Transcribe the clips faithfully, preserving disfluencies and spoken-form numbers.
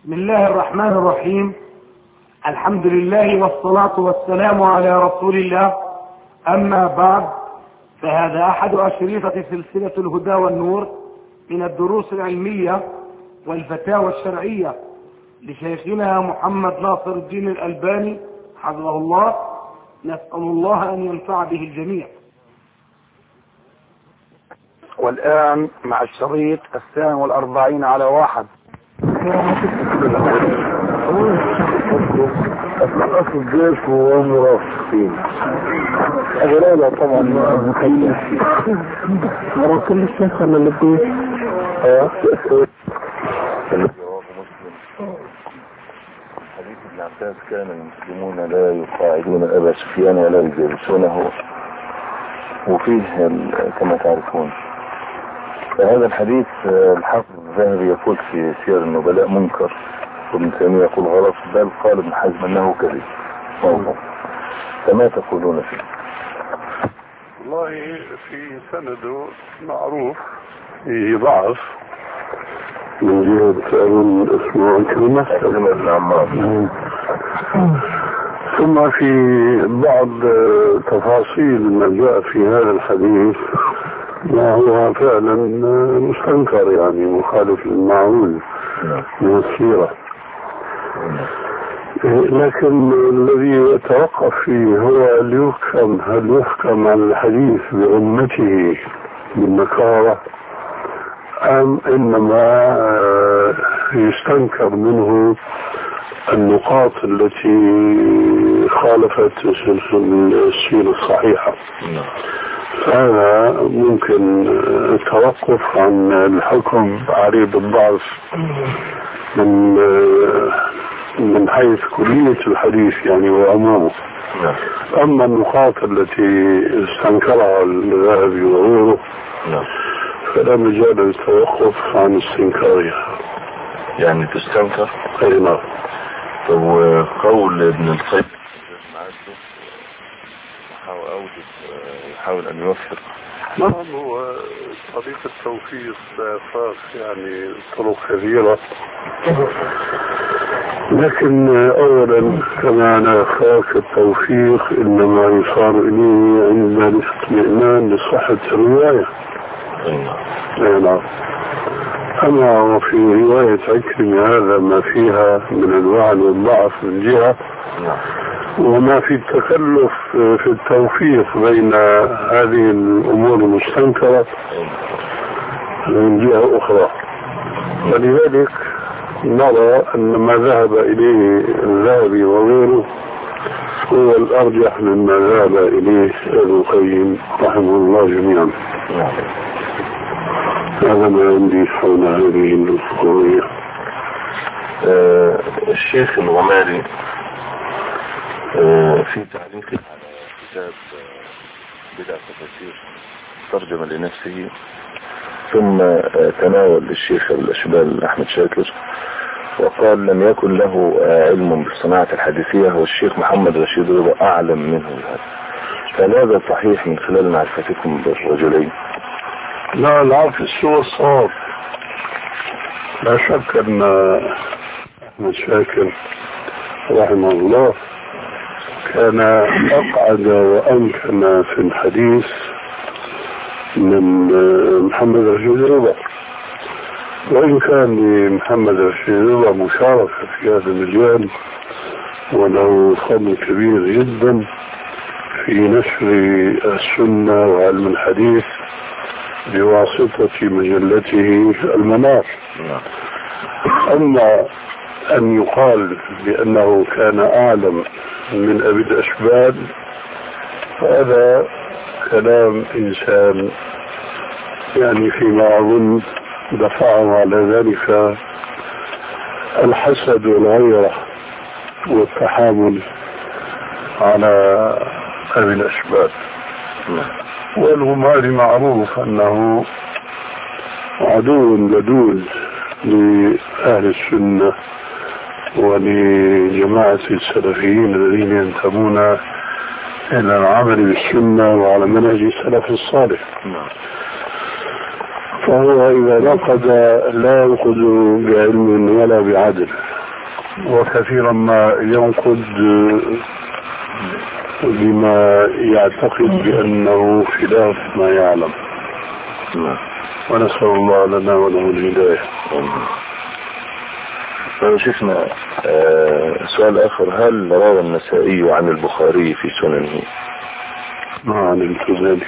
بسم الله الرحمن الرحيم. الحمد لله والصلاة والسلام على رسول الله. أما بعد، فهذا أحد أشرطة سلسلة الهدى والنور من الدروس العلمية والفتاوى الشرعية لشيخنا محمد ناصر الدين الألباني حفظه الله. نسأل الله أن ينفع به الجميع. والآن مع الشريط الثاني والأربعين على واحد. أصل الجيش ومرافقين أغلالها طبعا مخيلة مرة كل الشيخ ولا الجيش حديث ابن عباس: كان المسلمون لا يقاعدون أبا سفيان ولا يجالسونه، وفيه كما تعرفون. فهذا الحديث الحافظ الذهبي يقول في سير النبلاء منكر، وابن تيمية يقول غلط، بل قال ابن حزم انه كذب موضوع. فما تقولون فيه؟ والله في سنده معروف فيه ضعف من جهة أبن اسمه عكرمة بن عمار، ثم في بعض تفاصيل ما جاء في هذا الحديث ما هو فعلا مستنكر، يعني مخالف للمعقول من السيرة. لكن الذي يتوقف فيه هو اللي يحكم، هل يحكم على الحديث بأمته بالنكارة أم إنما يستنكر منه النقاط التي خالفت السيرة الصحيحة. هذا ممكن التوقف عن الحكم عليه بالضعف من من حيث كلية الحديث يعني وأمامه. أما النقاط التي استنكرها الذهبي وغيره فلا مجال للتوقف عن استنكارها، يعني تستنكر. أي نعم. وقول ابن القيم يحاول أن يوفق. نعم، هو طريق التوفيق فاق يعني طرق كثيرة، لكن أولا كما أنا فاق التوفيق إنما يصار إليه عند الاطمئنان لصحة الرواية. نعم. أما وفي رواية عكرمة هذا ما فيها من الوعن والضعف من جهة، وما في التكلف في التوفيق بين هذه الأمور المستنكرة من جهة أخرى. ولذلك نرى أن ما ذهب إليه الذهبي وغيره هو الأرجح مما ذهب إليه ابن القيم رحمه الله جميعا. هذا ما عندي حول هذه القضية. آه الشيخ الغماري آه في تعليق على كتاب بدع التفاسير ترجم لنفسه، ثم آه تناول الشيخ الأشبال أحمد شاكر وقال لم يكن له آه علم بالصناعة الحديثية، هو الشيخ محمد رشيد رضا أعلم منه بهذا. فهذا صحيح من خلال معرفتكم بالرجلين؟ لا، العكس هو الصواب. لا شك أن أحمد شاكر رحمه الله كان أقعد وأمكن في الحديث من محمد رشيد رضا، وإن كان لمحمد رشيد رضا مشاركة في هذا المجال وله فضل كبير جدا في نشر السنة وعلم الحديث بواسطة مجلته المنار. أما أن يقال بأنه كان أعلم من أبي الأشبال فهذا كلام إنسان يعني فيما أظن دفعه على ذلك الحسد والغيرة والتحامل على أبي الأشبال. والغماري معروف أنه عدو لدود لأهل السنة ولجماعة السلفيين الذين ينتمون إلى العمل بالسنة وعلى منهج السلف الصالح. فهو إذا نقد لا ينقد بعلم ولا بعدل، وكثيرا ما ينقد بما يعتقد بأنه خلاف ما يعلم. ونسأل الله لنا وله الهداية. شفنا آه سؤال آخر: هل روى النسائي عن البخاري في سننه؟ ما علمت ذلك.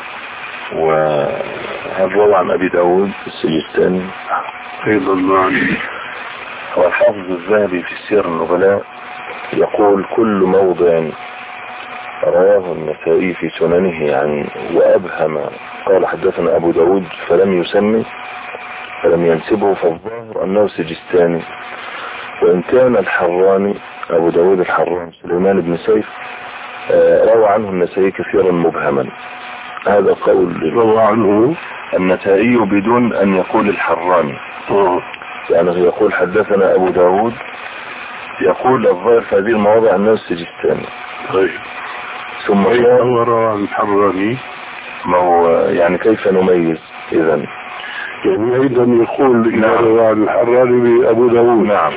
وهل روى عن أبي داود السجستاني؟ أيضا ما علمت. والحافظ الذهبي في سير النبلاء يقول: كل موضع رواه النسائي في سننه يعني وأبهم قال حدثنا أبو داود فلم يسمي فلم ينسبه فالظاهر أنه سجستاني. وإن كان الحراني أبو داود الحراني سليمان بن سيف روى عنه النسائي كثيرا مبهما. هذا قول روى عنه النسائي بدون أن يقول الحراني. آه. يعني يقول حدثنا أبو داود، يقول الظاهر في هذه المواضع أنه السجستاني. طيب. ثم هو روى عن الحراني. ما هو يعني كيف نميز إذن؟ يعني أيضا يقول إذا روى عن الحراني بأبو داود. نعم.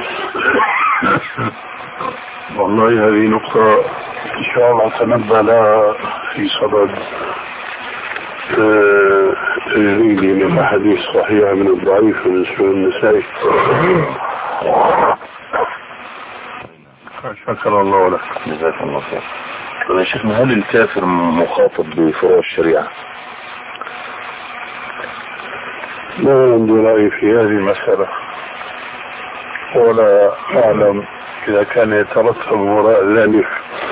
والله هذه نقطة إن شاء الله تنبه لها في صدد تجريدي من الحديث صحيح من الضعيف من سنن النسائي. شكر الله لك. جزاك الله خير. طيب يا شيخنا، هل الكافر مخاطب بفروع الشريعة؟ ما عندي رأي في هذه المسألة، ولا أعلم إذا كان يترتب وراء ذلك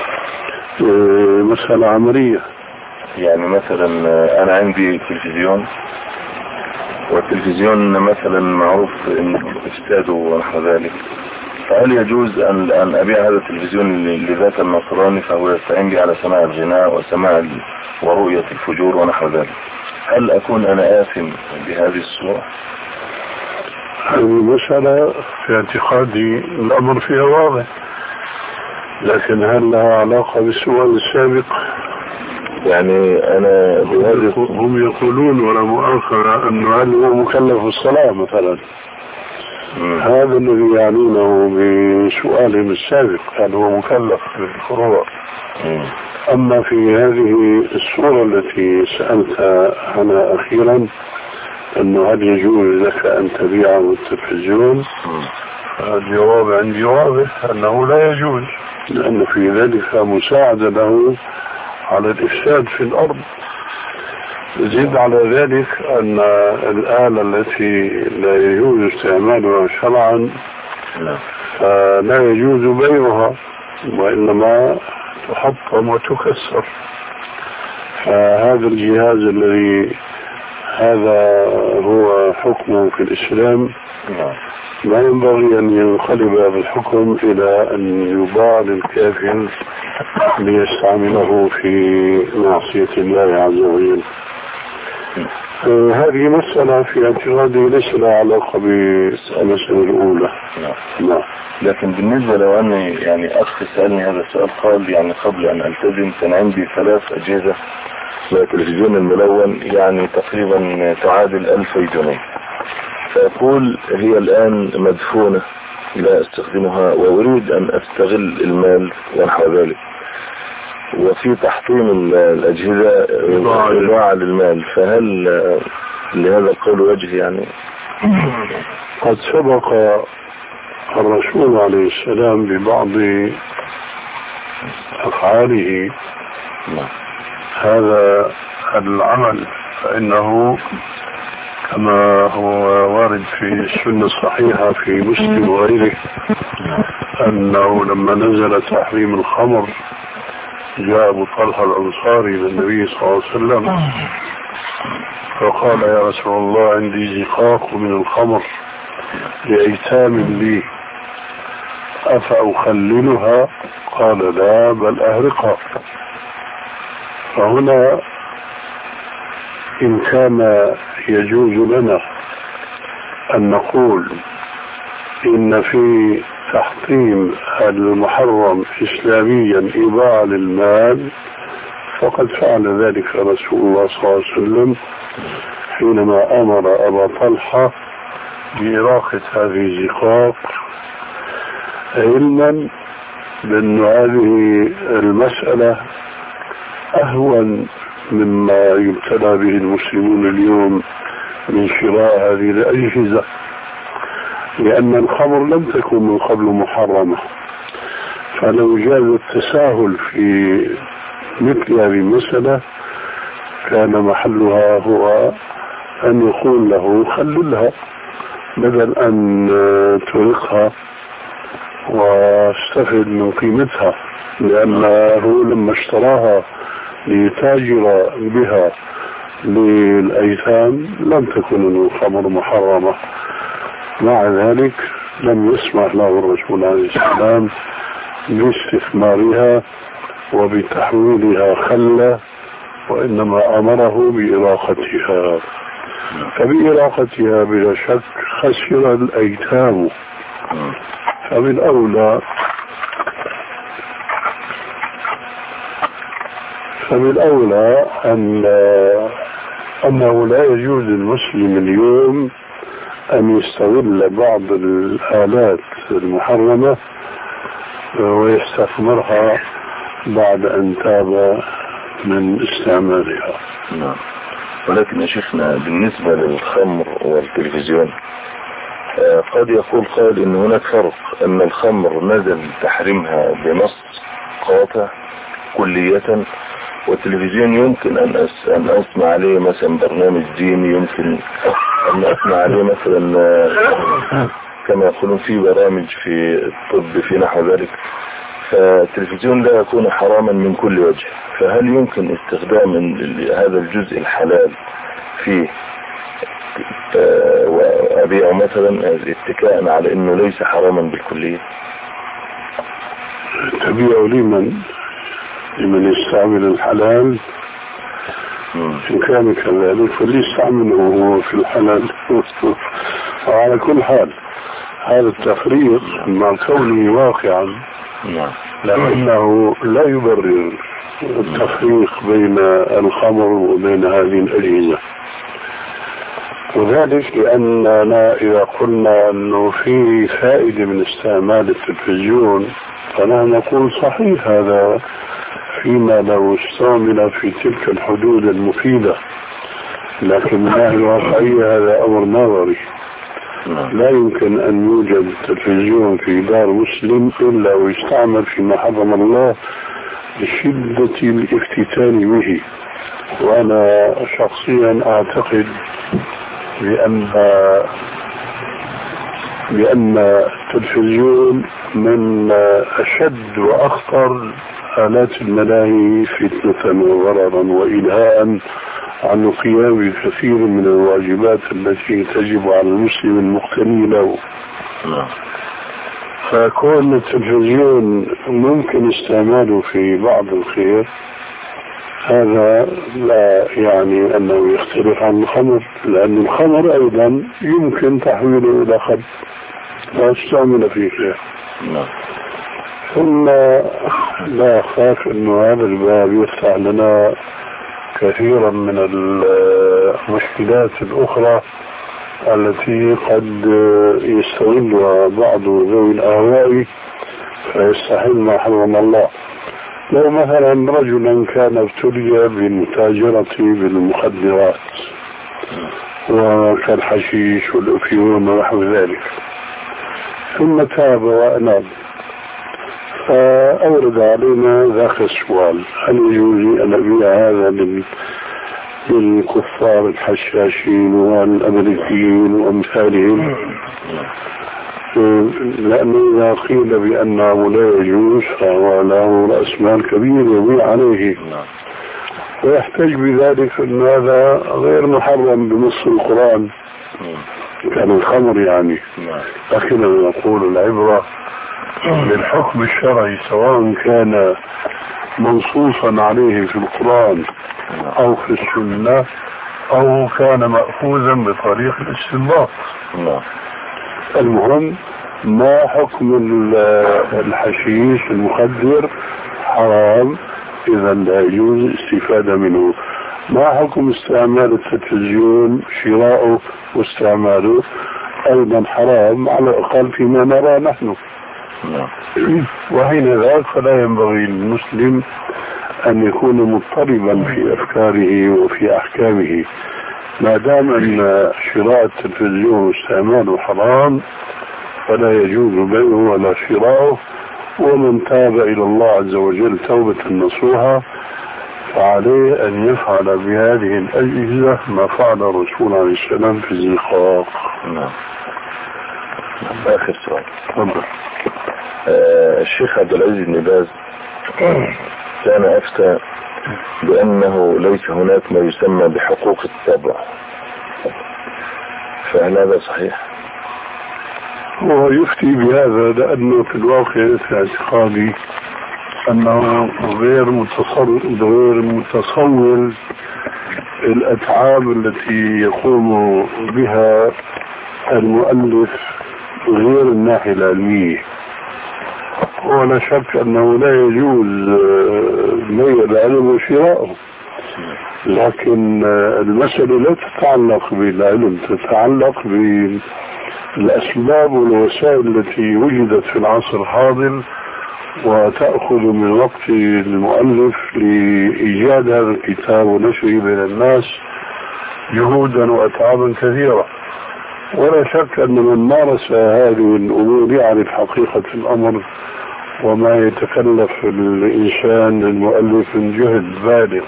مسألة عملية. يعني مثلا أنا عندي تلفزيون، والتلفزيون مثلا معروف إنه إفساده ونحو ذلك، فهل يجوز أن أن أبيع هذا التلفزيون لذاك النصراني فهو يستعين بي على سماع الغناء وسماع ورؤية الفجور ونحو ذلك؟ هل أكون أنا آثم بهذه الصورة؟ هذه مسألة في اعتقادي الأمر فيها واضح، لكن هل لها علاقة بالسؤال السابق؟ يعني أنا هم يقولون ولا مؤاخذة أنه هل هو مكلف بالصلاة مثلا؟ م. هذا الذي يعنونه بسؤالهم السابق، هل هو مكلف بالفروع؟ م. أما في هذه الصورة التي سألت عنها أخيرا، أنه هل يجوز لك أن تبيع التلفزيون؟ الجواب عندي واضح أنه لا يجوز، لأن في ذلك مساعدة له على الإفساد في الأرض. زيد على ذلك أن الآلة التي لا يجوز استعمالها شرعا فلا يجوز بيعها، وإنما تحطم وتكسر. فهذا الجهاز الذي هذا هو حكمه في الإسلام لا ينبغي أن ينقلب هذا الحكم إلى أن يباع للكافر ليستعمله في معصية الله عز وجل. هذه مسألة في اعتقادي ليس لها علاقة بالمسألة الأولى. نعم. لكن بالنسبة لو أني يعني أخي سألني هذا السؤال، قال يعني قبل أن ألتزم كان عندي ثلاث أجهزة للتلفزيون الملون يعني تقريبا تعادل ألفي جنيه، فأقول هي الآن مدفونة لا أستخدمها وأريد أن أستغل المال ونحو ذلك، وفي تحطيم الأجهزة إضاعة للمال، فهل لهذا القول وجه؟ يعني قد سبق الرسول عليه السلام ببعض أفعاله هذا العمل، فإنه كما هو وارد في السنة الصحيحة في مسلم وغيره أنه لما نزل تحريم الخمر جاء أبو طلحة الأنصاري للنبي صلى الله عليه وسلم فقال: يا رسول الله عندي زقاق من الخمر لأيتام لي أفأخللها؟ قال: لا بل أهرقها. فهنا إن كان يجوز لنا أن نقول إن في تحطيم المحرم إسلاميا إضاعة للمال، فقد فعل ذلك رسول الله صلى الله عليه وسلم حينما أمر أبا طلحة بإراقة هذه الزقاق علما بأن هذه المسألة أهون مما يبتلى به المسلمون اليوم من شراء هذه الأجهزة، لأن الخمر لم تكن من قبل محرمة، فلو جاز التساهل في مثل هذه المسألة كان محلها هو أن يقول له خللها بدل أن تركها واستفد من قيمتها، لأنه لما اشتراها ليتاجر بها للأيتام لم تكن الخمر محرمة. مع ذلك لم يسمح له الرسول عليه السلام باستثمارها وبتحويلها خلة، وإنما أمره بإراقتها، فبإراقتها بلا شك خسر الأيتام. فمن أولى فمن أولى أن أنه لا يجوز للمسلم اليوم أن يستغل بعض الآلات المحرمة ويستثمرها بعد أن تاب من استعمالها. نعم. ولكن يا شيخنا بالنسبة للخمر والتلفزيون قد يقول قائل إن هناك فرق، أن الخمر نزل تحريمها بنص قاطع كلية، والتلفزيون يمكن أن أس أن أسمع عليه مثلا برنامج ديني، يمكن أن أسمع عليه مثلا كما يقولون في برامج في الطب في نحو ذلك، فالتلفزيون لا يكون حراما من كل وجه. فهل يمكن استخدام هذا الجزء الحلال فيه وأبيعه مثلا اتكاء على أنه ليس حراما بالكلية؟ تبيع لمن لمن يستعمل الحلال إن كان كذلك فليستعمله هو في الحلال. وعلى كل حال هذا التفريق مع كونه واقعا لأنه لا يبرر التفريق بين الخمر وبين هذه الأجهزة، وذلك لأننا إذا قلنا أنه في فائدة من استعمال التلفزيون فنحن نقول صحيح هذا فيما لو استعمل في تلك الحدود المفيدة، لكن من ناحية الواقعية هذا أمر نظري. لا يمكن أن يوجد تلفزيون في دار مسلم إلا ويستعمل فيما حرم الله لشدة الافتتان به. وأنا شخصيا أعتقد بأن بأن التلفزيون من أشد وأخطر آلات الملاهي فتنة وضررا وإلهاء عن القيام بكثير من الواجبات التي تجب على المسلم المقتني له. فكون التلفزيون ممكن استعماله في بعض الخير هذا لا يعني أنه يختلف عن الخمر، لأن الخمر أيضا يمكن تحويله إلى خمر لا استعمل فيه خير. ثم لا أخاف أن هذا الباب يفتح لنا كثيرا من المشكلات الأخرى التي قد يستغلها بعض ذوي الأهواء فيستحل ما حرم الله. لو مثلا رجلا كان ابتلي بالمتاجرة بالمخدرات وكالحشيش والأفيون ونحو ذلك، ثم تاب وأناب، فأورد علينا ذاك السؤال: هل يجوز أن أبيع هذا للكفار الحشاشين والأمريكيين وأمثالهم؟ لأنه إذا قيل بأنه لا يجوز فهو له رأس مال كبير يبيع عليه، ويحتاج بذلك أن هذا غير محرم بنص القرآن كان الخمر يعني. لكن نقول العبرة بالحكم الشرعي سواء كان منصوصا عليه في القرآن أو في السنة أو كان مأخوذا بطريق الاستنباط. المهم ما حكم الحشيش المخدر؟ حرام، إذا لا يجوز الاستفادة منه. ما حكم استعمال التلفزيون؟ شراؤه واستعماله أيضا حرام على الأقل فيما نرى نحن. وحين ذاك فلا ينبغي للمسلم أن يكون مضطربا في أفكاره وفي أحكامه. ما دام أن شراء التلفزيون واستعماله حرام فلا يجوز بيعه ولا شراؤه. ومن تاب إلى الله عز وجل توبة نصوحة فعليه أن يفعل بهذه الأجهزة ما فعل الرسول عليه السلام في الزقاق. نعم. آخر سؤال. آه الشيخ عبد العزيز بن باز كان أفتى بأنه ليس هناك ما يسمى بحقوق الطبع، فهل هذا صحيح؟ هو يفتي بهذا لأنه في الواقع في اعتقادي أنه غير متصور غير متصور الأتعاب التي يقوم بها المؤلف غير الناحية العلمية. ولا شك أنه لا يجوز بيع العلم وشراءه، لكن المسألة لا تتعلق بالعلم، تتعلق بالأسباب والوسائل التي وجدت في العصر الحاضر وتأخذ من وقت المؤلف لإيجاد هذا الكتاب ونشره بين الناس جهودا وأتعابا كثيرة. ولا شك أن من مارس هذه الأمور يعرف حقيقة الأمر وما يتكلف الإنسان المؤلف من جهد بالغ.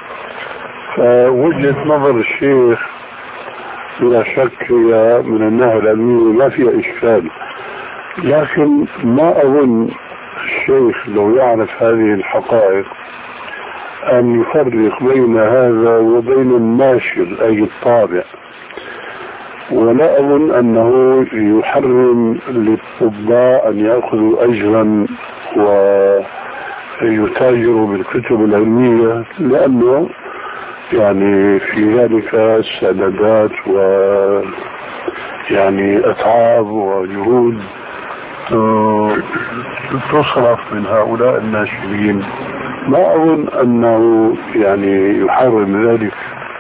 فوجهة نظر الشيخ بلا شك هي من الناحية العلمية ما فيها إشكال، لكن ما أظن الشيخ لو يعرف هذه الحقائق أن يفرق بين هذا وبين الناشر أي الطابع. ولا أظن أنه يحرم للطباع أن يأخذوا أجرا ويتاجروا بالكتب العلمية، لأنه يعني في ذلك السندات و يعني أتعاب وجهود تصرف من هؤلاء الناشرين. ما أظن أنه يعني يحرم ذلك.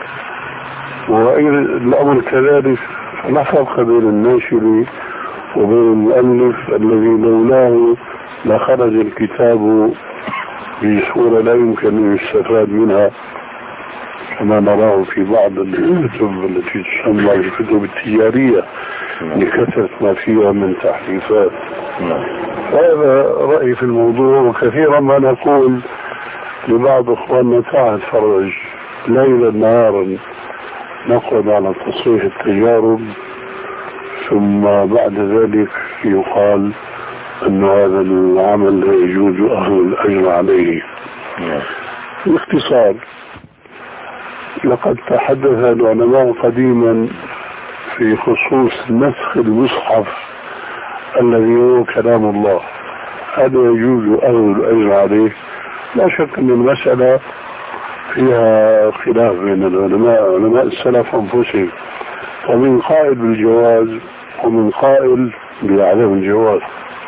والأمر كذلك لا فرق بين الناشر وبين المؤلف الذي لولاه لخرج الكتاب بصورة لا يمكن أن يستفاد منها كما نراه في بعض الكتب التي تسمى الكتب التجارية لكثرة ما فيها من تحريفات. هذا رأيي في الموضوع. وكثيرا ما نقول لبعض أخواننا تعال فرج ليلا نهارا نقعد على تصحيح التجارب ثم بعد ذلك يقال أن هذا العمل لا يجوز أخذ الأجر عليه. باختصار لقد تحدث العلماء قديما في خصوص نسخ المصحف الذي هو كلام الله، هذا يجوز أخذ الأجر عليه. لا شك أن المسألة فيها خلاف بين العلماء علماء السلف أنفسهم، ومن قائل بالجواز ومن قائل بعدم الجواز.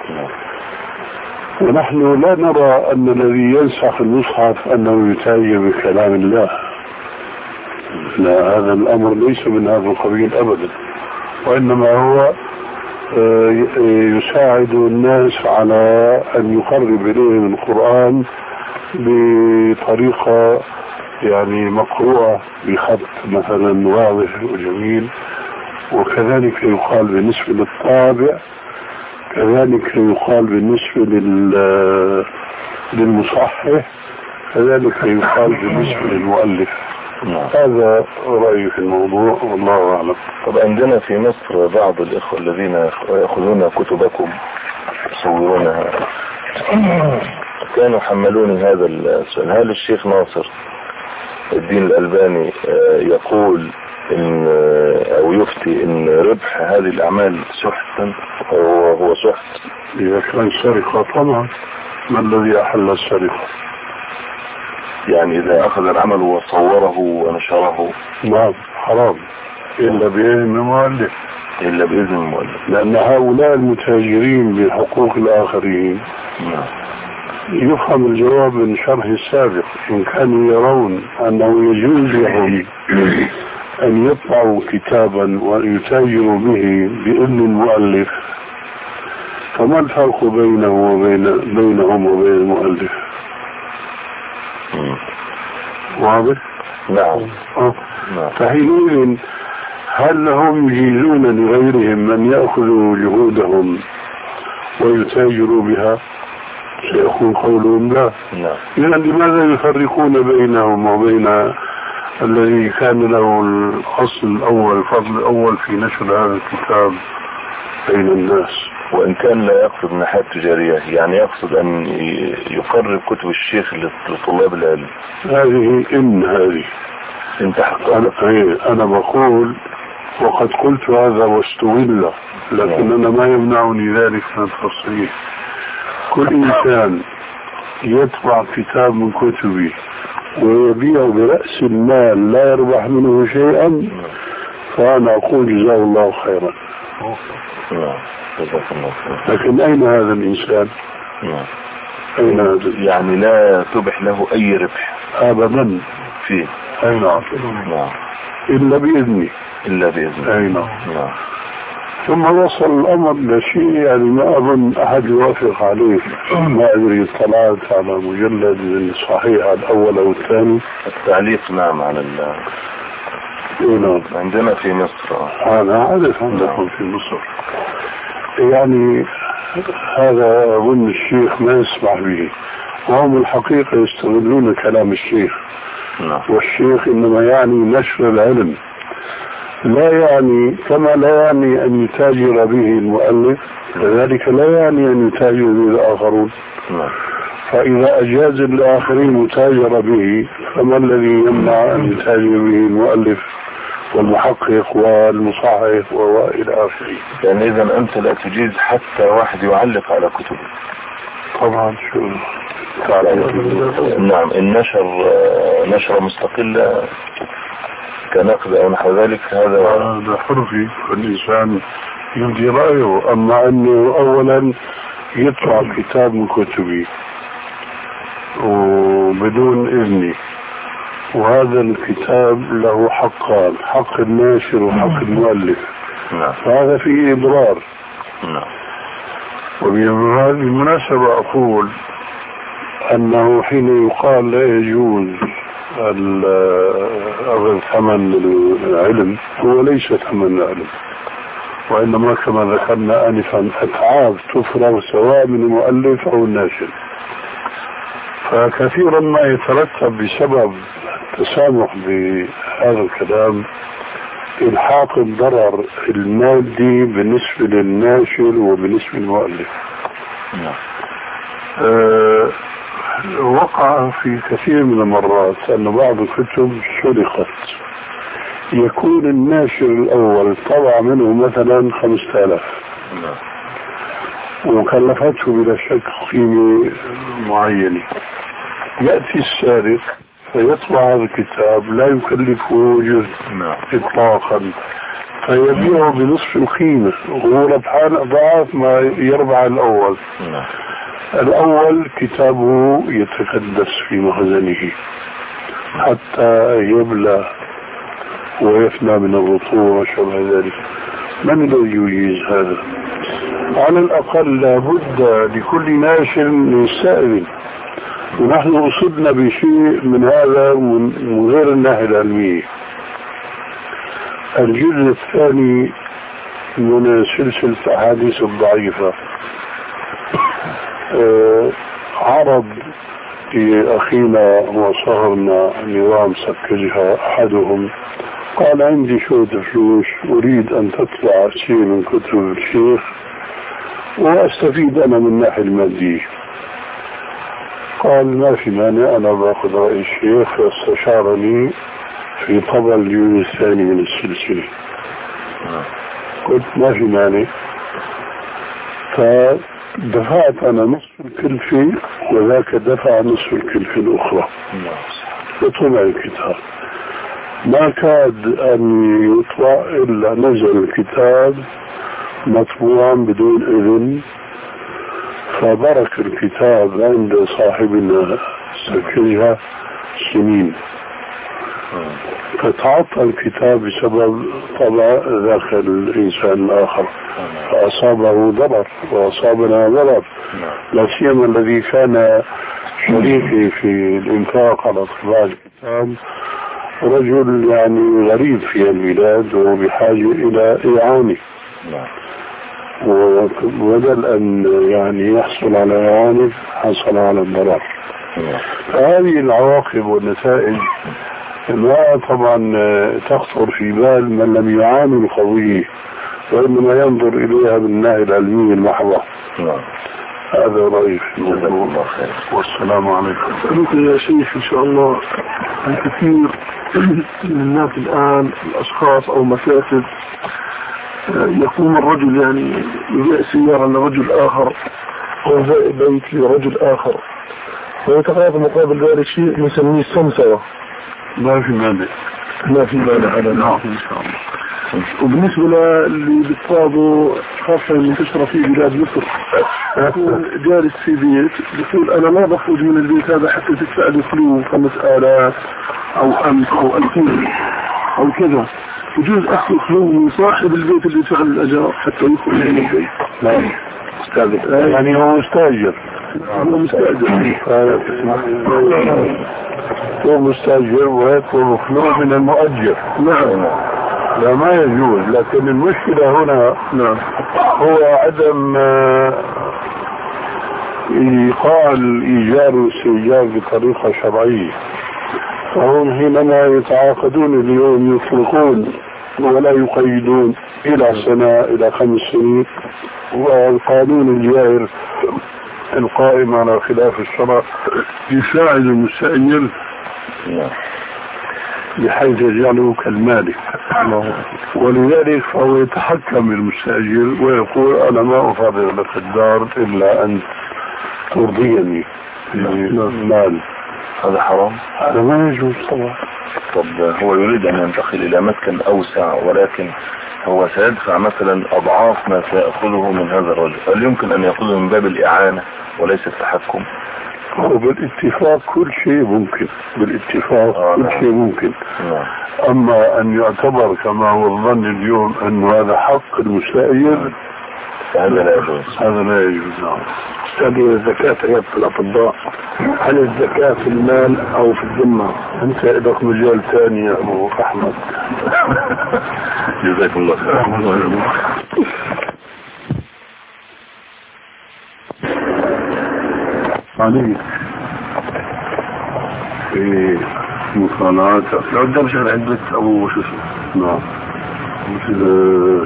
ونحن لا نرى أن الذي ينسخ المصحف أنه يتاجر بكلام الله، لا، هذا الأمر ليس من هذا القبيل أبدا، وإنما هو يساعد الناس على أن يقرب إليهم القرآن بطريقة يعني مقروءة بخط مثلا واضح وجميل. وكذلك يقال بالنسبة للطابع، كذلك يقال بالنسبة للمصحح، كذلك يقال بالنسبة للمؤلف. هذا رأيي في الموضوع والله أعلم. طب عندنا في مصر بعض الإخوة الذين يأخذون كتبكم يصورونها كانوا حملوني هذا السؤال: هل الشيخ ناصر الدين الألباني يقول إن أو يفتي إن ربح هذه الأعمال سحت أو هو سحت؟ إذا كان سرقة طبعا، ما الذي أحل السرقة؟ يعني إذا أخذ العمل وصوره ونشره نعم حرام، إلا بإذن المؤلف، إلا بإذن المؤلف، لأن هؤلاء المتاجرين بحقوق الآخرين نعم. يفهم الجواب من شرح السابق. إن كانوا يرون أنه يجوز لهم أن يطبعوا كتابا ويتاجروا به بإذن المؤلف، فما الفرق بينه وبين بينهم وبين المؤلف؟ واضح؟ نعم. أه. فحينئذ هل هم يجيزون لغيرهم من يأخذوا جهودهم ويتاجروا بها؟ سيكون قولهم لا. إذا لماذا يفرقون بينهم وبين الذي كان له الأصل الأول الفضل الأول في نشر هذا الكتاب بين الناس؟ وإن كان لا يقصد الناحية التجارية، يعني يقصد أن يقرب كتب الشيخ لطلاب العلم. هذه إن هذه انت أنا, أنا بقول وقد قلت هذا واستغل، لكن أنا ما يمنعني ذلك من التصريح. كل إنسان يطبع كتاب من كتبي ويبيع برأس المال لا يربح منه شيئا، فأنا أقول جزاه الله خيرا. لكن أين هذا الإنسان؟ أين هذا؟ يعني لا تبح له أي ربح أبدا فيه. أي نعم. إلا بإذني. إلا بإذني. أي نعم. ثم وصل الأمر لشيء يعني ما أظن أحد يوافق عليه. ما أدري اطلعت على مجلد صحيح الأول أو الثاني. التعليق نعم على ال نعم. عندنا في مصر. أنا أعرف عندكم في مصر. يعني هذا أظن الشيخ ما يسمح به، وهم الحقيقة يستغلون كلام الشيخ. والشيخ إنما يعني نشر العلم، لا يعني كما لا يعني أن يتاجر به المؤلف كذلك لا يعني أن يتاجر به الآخرون. فإذا أجاز الآخرين متاجر به فما الذي يمنع أن يتاجر به المؤلف والمحقق والمصحح وإلى آخره؟ يعني إذا أنت لا تجيز حتى واحد يعلق على كتبه؟ طبعا. شو نعم. النشر نشرة مستقلة كنقد أو نحو ذلك هذا هذا حرفي، الإنسان يمضي رأيه. أما أنه أولا يطبع كتاب من كتبي وبدون إذني، وهذا الكتاب له حقان، حق الناشر وحق المؤلف. فهذا فيه إضرار. وبالمناسبة أقول أنه حين يقال لا يجوز أخذ ثمن العلم، هو ليس ثمن العلم، وإنما كما ذكرنا آنفا أتعاب تفرغ سواء من المؤلف أو الناشر. فكثيرا ما يترتب بسبب التسامح بهذا الكلام إلحاق الضرر المادي بالنسبة للناشر وبالنسبة للمؤلف. أه وقع في كثير من المرات أن بعض الكتب سرقت، يكون الناشر الأول طبع منه مثلا خمسة آلاف وكلفته بلا شك قيمة معينة، يأتي السارق فيطبع هذا الكتاب لا يكلفه جزء إطلاقا، فيبيعه بنصف القيمة وهو ربحان أضعاف ما يربح الأول. الأول كتابه يتكدس في مخزنه حتى يبلى ويفنى من الرطوبة وشبه ذلك. من الذي يجيز هذا؟ على الأقل لابد لكل ناشر من سائل، ونحن أصبنا بشيء من هذا من غير الناحية العلمية. الجزء الثاني من سلسلة الأحاديث الضعيفة أه عرض لأخينا وصهرنا نظام سكجها أحدهم، قال عندي شوية فلوس أريد أن تطلع شيء من كتب الشيخ وأستفيد أنا من الناحية المادية. قال ما في مانع، أنا باخذ رأي الشيخ، فاستشارني في طبع اليوم الثاني من السلسلة. قلت ما في مانع، فدفعت أنا نصف الكلفة وذاك دفع نصف الكلفة الأخرى وطبع الكتاب. ما كاد أن يطبع إلا نزل الكتاب مطبوعا بدون إذن، فبرك الكتاب عند صاحبنا سكرها سنين، فتعطى الكتاب بسبب طبع ذاك الإنسان الآخر. فأصابه ضرر وأصابنا ضرر، لا سيما الذي كان شريكي في الإنفاق على طباعة الكتاب رجل يعني غريب في البلاد وبحاجة إلى إعانة، وبدل أن يعني يحصل على إعانة حصل على الضرر. فهذه العواقب والنتائج ما طبعا تخطر في بال من لم يعامل قضية، وإنما ينظر إليها بالناحية العلمية المحضة. هذا رأيي في الموضوع. والسلام عليكم. أسألك يا شيخ إن شاء الله، الكثير من الناس الآن الأشخاص أو مكاتب يقوم الرجل يعني يبيع سيارة لرجل آخر أو بيت لرجل آخر ويتقاضى مقابل ذلك شيء نسميه سمسرة. ما في مانع، ما في مانع على نعم إن شاء الله. وبالنسبة اللي بيتقاضوا خاصة منتشرة في بلاد مصر، جالس في بيت بيقول أنا ما بخرج من البيت هذا حتى تدفع لي فلوس خمس آلاف أو خمس أو ألفين أو كذا، يجوز أخذ فلوس من صاحب البيت اللي يدفع الأجار حتى يخرج من البيت؟ نعم يعني هو مستأجر. هو مستأجر هو مستأجر ويطلب فلوس من المؤجر. نعم لا ما يجوز، لكن المشكلة هنا نعم هو عدم إيقاع الإيجار والسجار بطريقة شرعية. فهم حينما يتعاقدون اليوم يطلقون ولا يقيدون إلى سنة إلى خمس سنين، والقانون الجائر القائم على خلاف الشرع يساعد المستأجر بحيث يجعله كالمالك، ولذلك فهو يتحكم بالمستأجر ويقول أنا ما أفضل لك الدار إلا أن ترضيني بالمال. هذا حرام؟ هذا ما يجوز طبعا. طب هو يريد أن ينتقل إلى مسكن أوسع، ولكن هو سيدفع مثلا أضعاف ما سيأخذه من هذا الرجل، هل يمكن أن يأخذه من باب الإعانة وليس التحكم؟ هو بالاتفاق كل شيء ممكن، بالاتفاق آه كل شيء ممكن. نعم. أما أن يعتبر كما هو الظن اليوم أن هذا حق المستأجر هذا لا يجوز. هذا لا يجوز. أستاذ الزكاة يد في الأطباء، هل الزكاة في المال أو في الذمة؟ أنت لك مجال ثاني يا أبو أحمد. جزاك الله خير. عليك في مصانعاتك لو قدام شغل عندك أو شو اسمه؟ نعم، مثل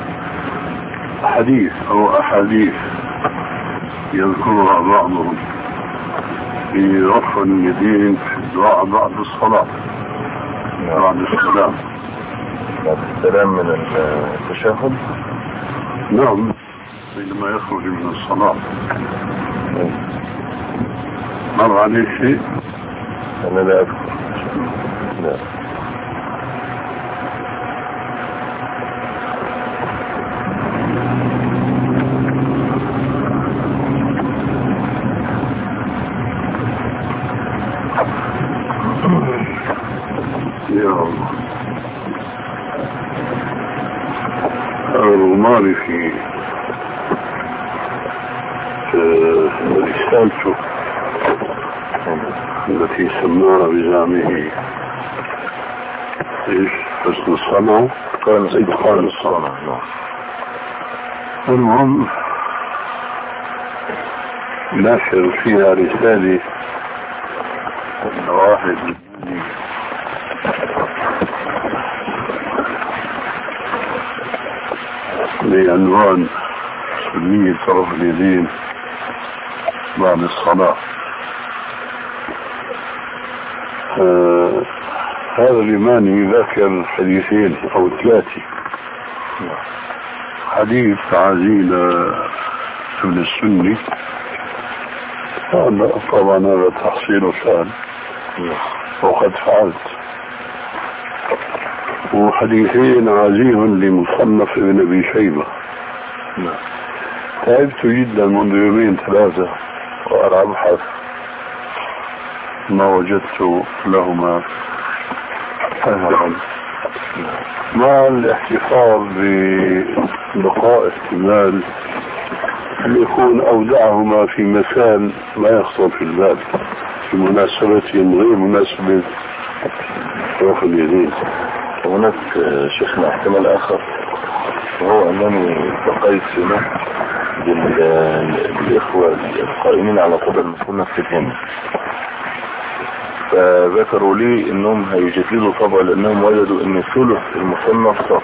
حديث أو أحاديث يذكرها بعضهم في رفع اليدين في الدعاء بعد الصلاة بعد السلام بعد السلام من التشهد. نعم، بينما يخرج من الصلاة. مر عليه شيء؟ أنا لا أذكر. لا. يا الله. الرمالي في رسالته التي سماها بزعمه ايش؟ حسن الصنع، اتقان الصنع. المهم ناشر فيها رسالة واحد بعنوان سنية طرف اليدين بعد الصلاة. آه هذا الإمام ذكر حديثين أو ثلاثة. حديث عزيز ابن السني، طبعا هذا تحصيل سهل وقد فعلت، وحديثين عزيز لمصنف ابن أبي شيبة. تعبت جدا منذ يومين ثلاثة وأنا أبحث ما وجدت لهما أثرا مع الاحتفاظ ببقاء احتمال أن يكون أودعهما في مكان ما يخطر في البال في مناسبتهم غير مناسبة رفع اليدين. هناك شيخنا احتمال آخر، وهو أنني التقيت في مصر بالإخوة القائمين على طب المفروض نفسهم، فذكروا لي انهم هيجددوا طبعا لانهم وجدوا ان ثلث المصنف صح،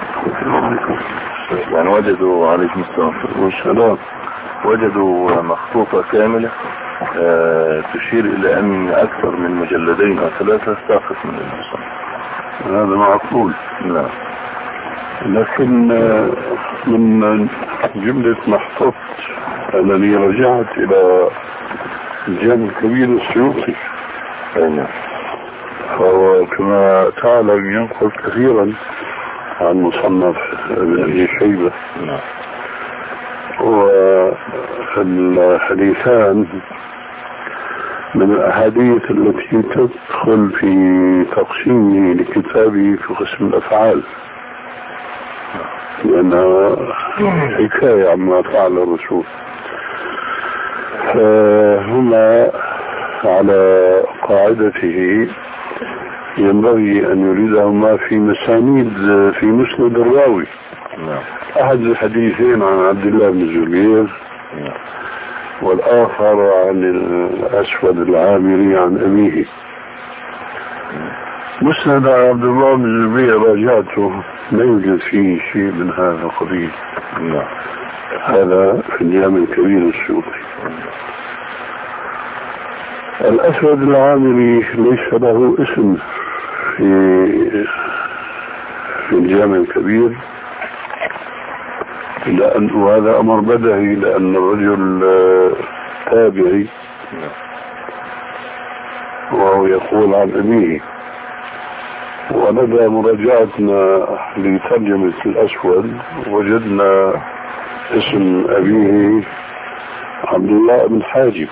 يعني وجدوا عليكم السلام وجدوا مخطوطة كاملة أه تشير الى ان اكثر من مجلدين او ثلاثة ساقط من المصنف. هذا معقول. نعم. لكن من جملة محطوط انني رجعت الى الجامع الكبير السيوطي، فهو كما تعلم ينقل كثيرا عن مصنف ابن أبي شيبة، والحديثان من الأحاديث التي تدخل في تقسيمه لكتابه في قسم الأفعال، لأنها حكاية عما فعل الرسول. فهما على قاعدته ينبغي أن يريدهما في مسانيد في مسند الراوي. أحد الحديثين عن عبد الله بن الزبير، والآخر عن الأسود العامري عن أبيه. مسند عبد الله بن الزبير راجعته لا يوجد فيه شيء من هذا القبيل. هذا في الجامع الكبير السيوطي. الأسود العامري ليس له اسم في في الجامع الكبير، لأن وهذا أمر بدهي لأن الرجل تابعي وهو يقول عن أبيه. ولدى مراجعتنا لترجمة الأسود وجدنا اسم أبيه عبد الله بن حاجب.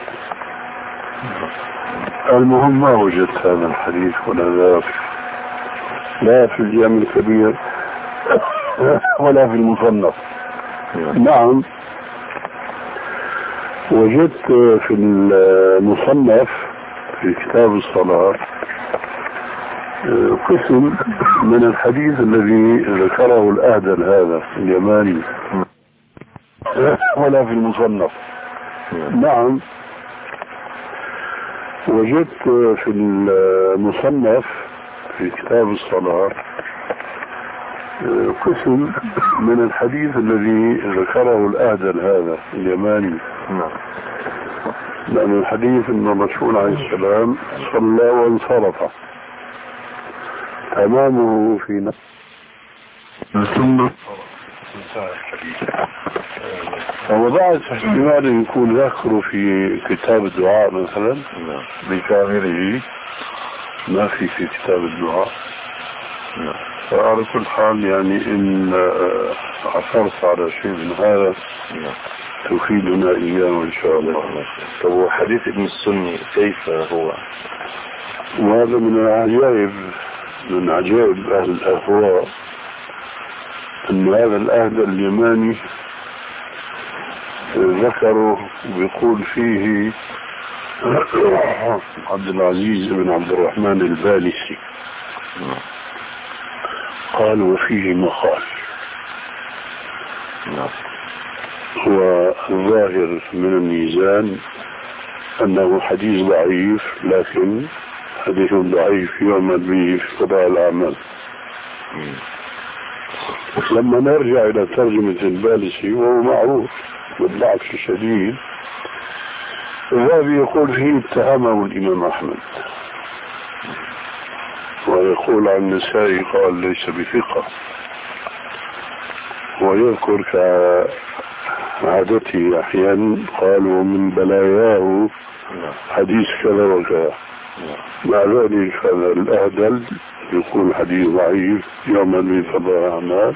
المهم ما وجدت هذا الحديث ولا ذاك، لا في الجامع الكبير ولا في المصنف. نعم وجدت في المصنف في كتاب الصلاة قسم من الحديث الذي ذكره الأهدل هذا اليماني، ولا في المصنف. نعم وجدت في المصنف في كتاب الصلاة قسم من الحديث الذي ذكره الأهدل هذا اليماني، لأن الحديث أن الرسول عليه السلام صلى وانصرف تمامه في نفس ثم ووضعت احتمال يكون ذكره في كتاب الدعاء مثلا بكامله، ما في في كتاب الدعاء. فعلى كل حال يعني إن عثرت على شيء من هذا تفيدنا إياه إن شاء الله. طب حديث ابن السني كيف هو؟ وهذا من العجائب من عجائب أهل الأهواء أن هذا الأهل اليماني ذكروا بيقول فيه عبد العزيز بن عبد الرحمن البالسي، قال وفيه مقال. هو الظاهر من الميزان أنه حديث ضعيف، لكن حديث ضعيف يعمل به في قضاء الأعمال. لما نرجع إلى ترجمة البالسي وهو معروف بالضعف الشديد، الذهبي يقول فيه اتهمه الإمام أحمد، ويقول عن النسائي قال ليس بثقة، ويذكر كعادته أحيانا قال ومن بلاياه حديث كذا وكذا. مع ذلك هذا الأهدل يقول حديث ضعيف يعمل بقضاء أعمال،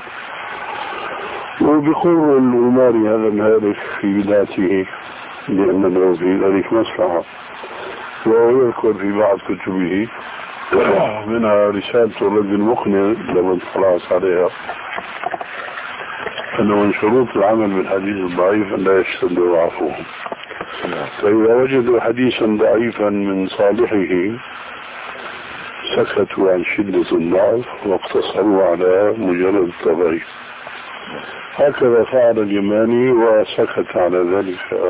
وبيقول الغماري هذا الهارف في ذاته لأن له في ذلك مصلحة. وهو يذكر في بعض كتبه منها رسالة الرجل المقنع لما اطلعت عليها أنه من شروط العمل بالحديث الضعيف أن لا يشتد ضعفه، فإذا وجدوا حديثا ضعيفا من صالحه سكتوا عن شدة الضعف واقتصروا على مجرد التضعيف. هكذا فعل اليماني وسكت على ذلك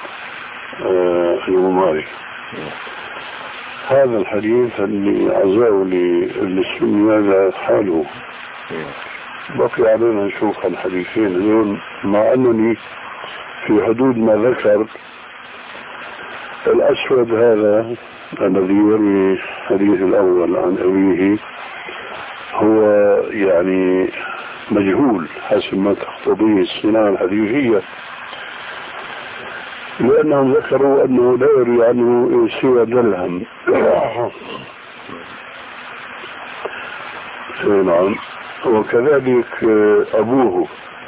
الغماري. هذا الحديث اللي عزاه للسني هذا حاله. بقي علينا نشوف الحديثين اليوم، مع أنني في حدود ما ذكر الأسود هذا الذي يروي الحديث الأول عن أبيه هو يعني مجهول حسب ما تقتضيه الصناعة الحديثية، لأنهم ذكروا أنه لا يروي عنه سوى دلهم. نعم. وكذلك أبوه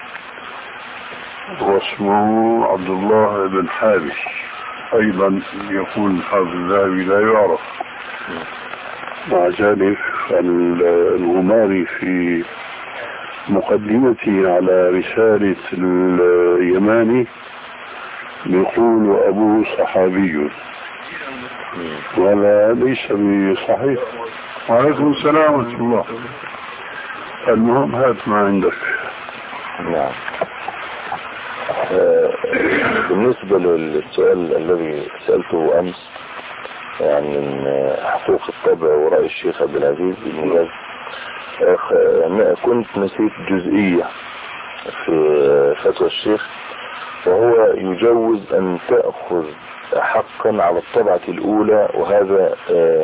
واسمه عبد الله بن حارث أيضا يقول الحافظ الذهبي لا يعرف. مع ذلك الغماري في مقدمته على رسالة اليماني يقول أبوه صحابي، ولا ليس بصحيح. وعليكم السلام ورحمة الله. المهم هات ما عندك. نعم. بالنسبة للسؤال الذي سألته أمس عن حقوق الطبع ورأي الشيخ عبد العزيز بن باز، كنت نسيت جزئية في فتوى الشيخ، وهو يجوز أن تأخذ حقا على الطبعة الأولى، وهذا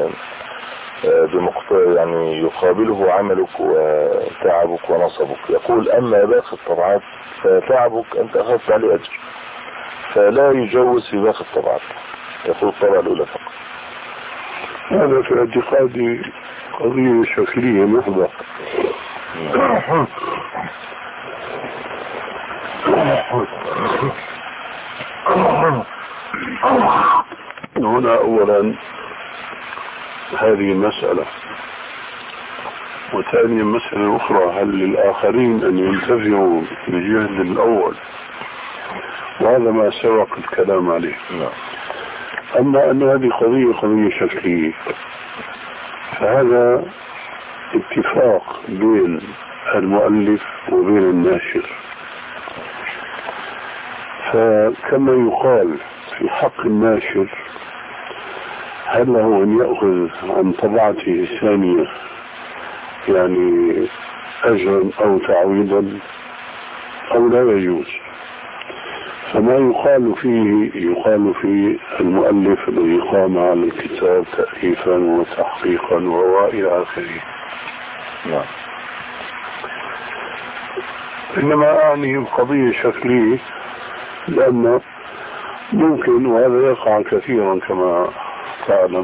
بمقتضى يعني يقابله عملك وتعبك ونصبك. يقول أما باقي الطبعات فتعبك أنت أخذت عليه أجر، فلا يجوز في باقي الطبعات، يقول الطبعة الأولى فقط. هذا في اعتقادي قضية شكلية محضة. هنا أولا هذه مسألة، وثانيا مسألة أخرى، هل للآخرين أن ينتفعوا بالجهد الأول؟ وهذا ما سبق الكلام عليه. أما أن هذه قضية قضية شكلية، فهذا اتفاق بين المؤلف وبين الناشر. فكما يقال في حق الناشر هل له أن يأخذ عن طبعته الثانية يعني أجرا أو تعويضا أو لا يجوز؟ فما يقال فيه يقال في المؤلف الذي قام على الكتاب تأليفا وتحقيقا وإلى آخره. نعم. إنما أعني القضية شكلية، لأن ممكن، وهذا يقع كثيرا كما تعلم،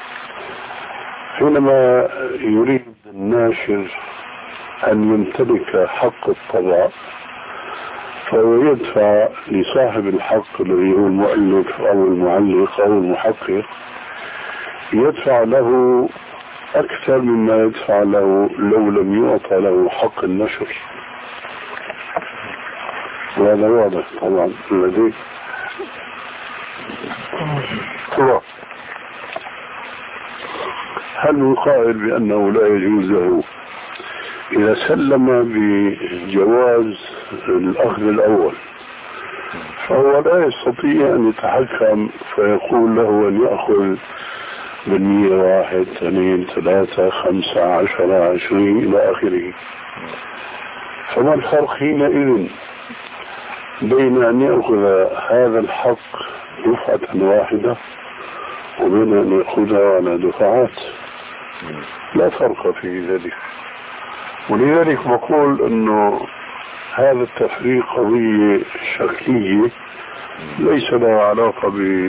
حينما يريد الناشر أن يمتلك حق الطبع فهو يدفع لصاحب الحق الذي هو المؤلف أو المعلق أو المحقق، يدفع له أكثر مما يدفع له لو لم يعطى له حق النشر. وهذا واضح طبعا لديك. هل يقال بأنه لا يجوز له إذا سلم بجواز الأخذ الأول، فهو لا يستطيع أن يتحكم فيقول له أن يأخذ بالمية واحد اثنين ثلاثة خمسة عشرة عشرين إلى آخره؟ فما الفرق حينئذ بين أن يأخذ هذا الحق دفعة واحدة وبين أن يأخذها على دفعات؟ لا فرق في ذلك. ولذلك بقول أنه هذا التفريق قضية شكلية ليس له علاقة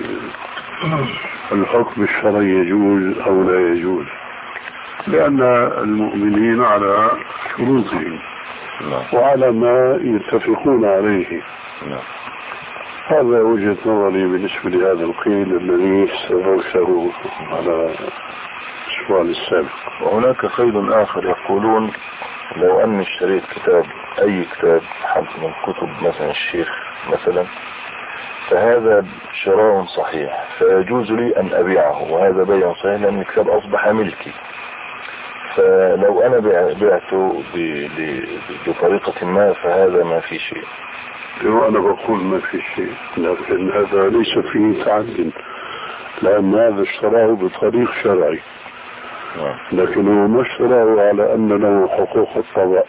بالحكم الشرعي يجوز أو لا يجوز، لأن المؤمنين على شروطهم وعلى ما يتفقون عليه. هذا وجهة نظري بالنسبة لهذا القيل الذي استدركه على السؤال السابق. وهناك قيد آخر يقولون لو أني اشتريت كتاب أي كتاب حد من كتب مثلا الشيخ مثلا فهذا شراء صحيح فيجوز لي أن أبيعه وهذا بيع صحيح لأن الكتاب أصبح ملكي. فلو أنا بعته بطريقة ما فهذا ما في شيء. وأنا بقول ما في شيء لكن هذا ليس فيه تعد لأن هذا اشتراه بطريق شرعي لكنه ما اشتراه على أن له حقوق الطبع.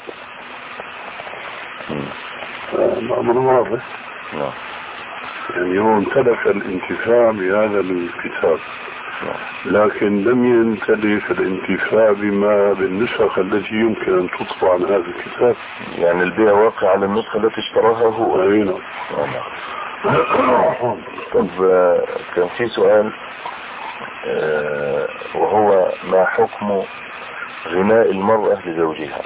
الأمر واضح. يعني هو امتلك الانتفاع بهذا الكتاب لكن لم يمتلك الانتفاع بما بالنسخة التي يمكن أن تطبع عن هذا الكتاب. يعني البيع واقع على النسخة التي اشتراها هو. أين. طب كان في سؤال وهو ما حكم غناء المرأة لزوجها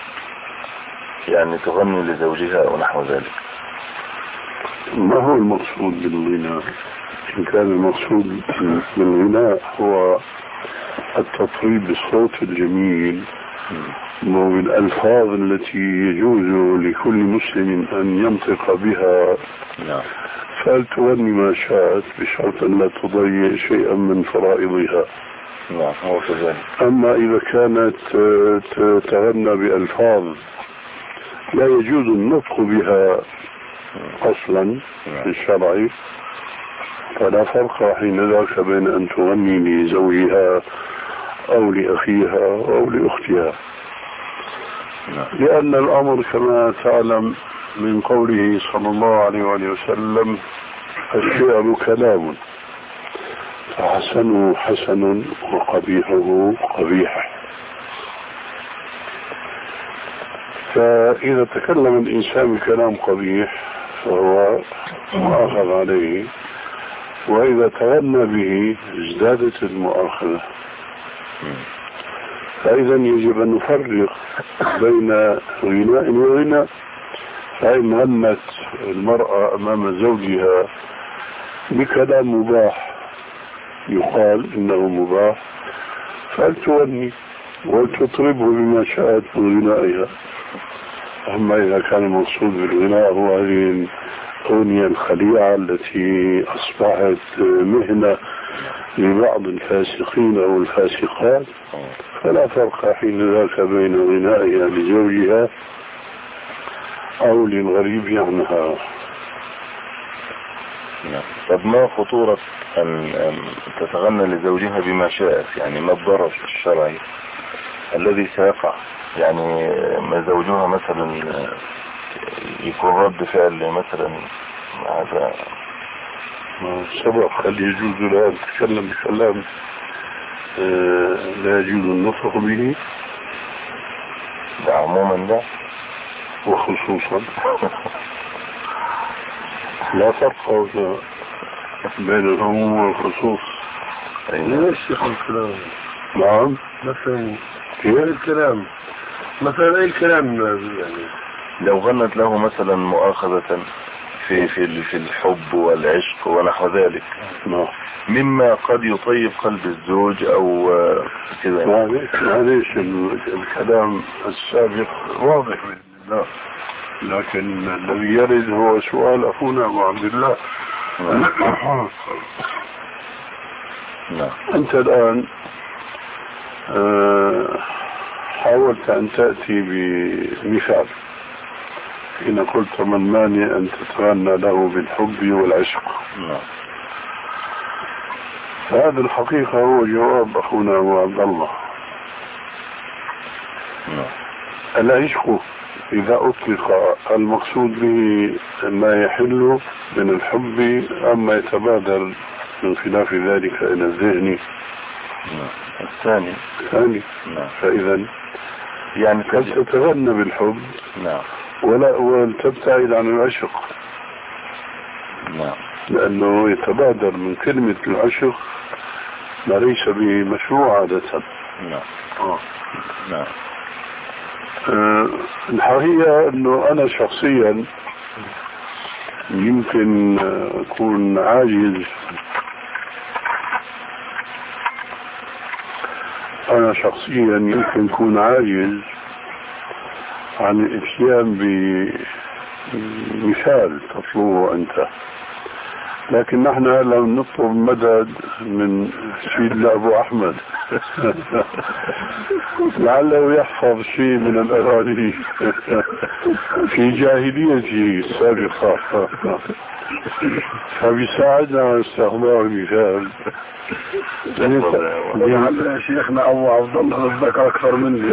يعني تغني لزوجها ونحو ذلك. ما هو المقصود بالغناء؟ إن كان المقصود بالغناء هو التطريب بالصوت الجميل وبالألفاظ التي يجوز لكل مسلم أن ينطق بها فلتغني ما شاءت بشرط أن لا تضيع شيئا من فرائضها. أما إذا كانت تغنى بألفاظ لا يجوز النطق بها أصلا في الشرع فلا فرق حين ذاك بين أن تغني لزوجها أو لأخيها أو لأختها لأن الأمر كما تعلم من قوله صلى الله عليه وسلم الشعر كلام فحسنه حسن وقبيحه قبيح. فإذا تكلم الإنسان بكلام قبيح فهو مؤاخذ عليه وإذا تغنى به ازدادت المؤاخذة. فإذا يجب أن نفرق بين غناء وغناء. فإن غنت المرأة أمام زوجها بكلام مباح يقال إنه مباح فلتغني ولتطربه بما شاءت من غنائها. أما إذا كان المقصود بالغناء هو هذه الأغنية الخليعة التي أصبحت مهنة لبعض الفاسقين أو الفاسقات فلا فرق حين ذاك بين غنائها لزوجها أو للغريب عنها. طب ما خطورة أن تتغنى لزوجها بما شاءت يعني ما الضرر الشرعي الذي سيقع يعني ما زوجها مثلا يكون رد فعل مثلا هذا سبق هل يجوز لها أن تتكلم بكلام لا يجوز النطق به؟ لا عموما لا وخصوصا لا فرق بين العموم والخصوص. ليش يخل الكلام؟ نعم مثلا ايه الكلام مثلا ايه الكلام يعني لو غنت له مثلا مؤاخذة في في في الحب والعشق ونحو ذلك نعم مما قد يطيب قلب الزوج او كذا. معليش الكلام السابق واضح لا لكن الذي يرد هو سؤال أخونا أبو عبد الله. نعم. أنت الآن أه حاولت أن تأتي بمثال حين قلت من مانع أن تتغنى له بالحب والعشق. نعم. فهذا الحقيقة هو جواب أخونا أبو عبد الله. نعم. العشق إذا أطلق المقصود به ما يحل من الحب أما يتبادر من خلاف ذلك إلى الذهن. نعم. الثاني الثاني نعم. فإذا يعني قد تتغنى بالحب نعم ولا وتبتعد عن العشق. نعم. لأنه يتبادر من كلمة العشق ما ليس بمشروع عادة. نعم. آه. نعم. أه الحقيقة أنه أنا شخصيا يمكن أكون عاجز أنا شخصيا يمكن أكون عاجز عن الاتيان بمثال تطلبه أنت، لكن نحن لم نطلب مدد من سيدنا أبو أحمد لعله يحفظ شيء من الأغاني في جاهليته السابقة فبيساعدنا على استخدام المثال. يا شيخنا أبو عبد الله قصدك أكثر مني.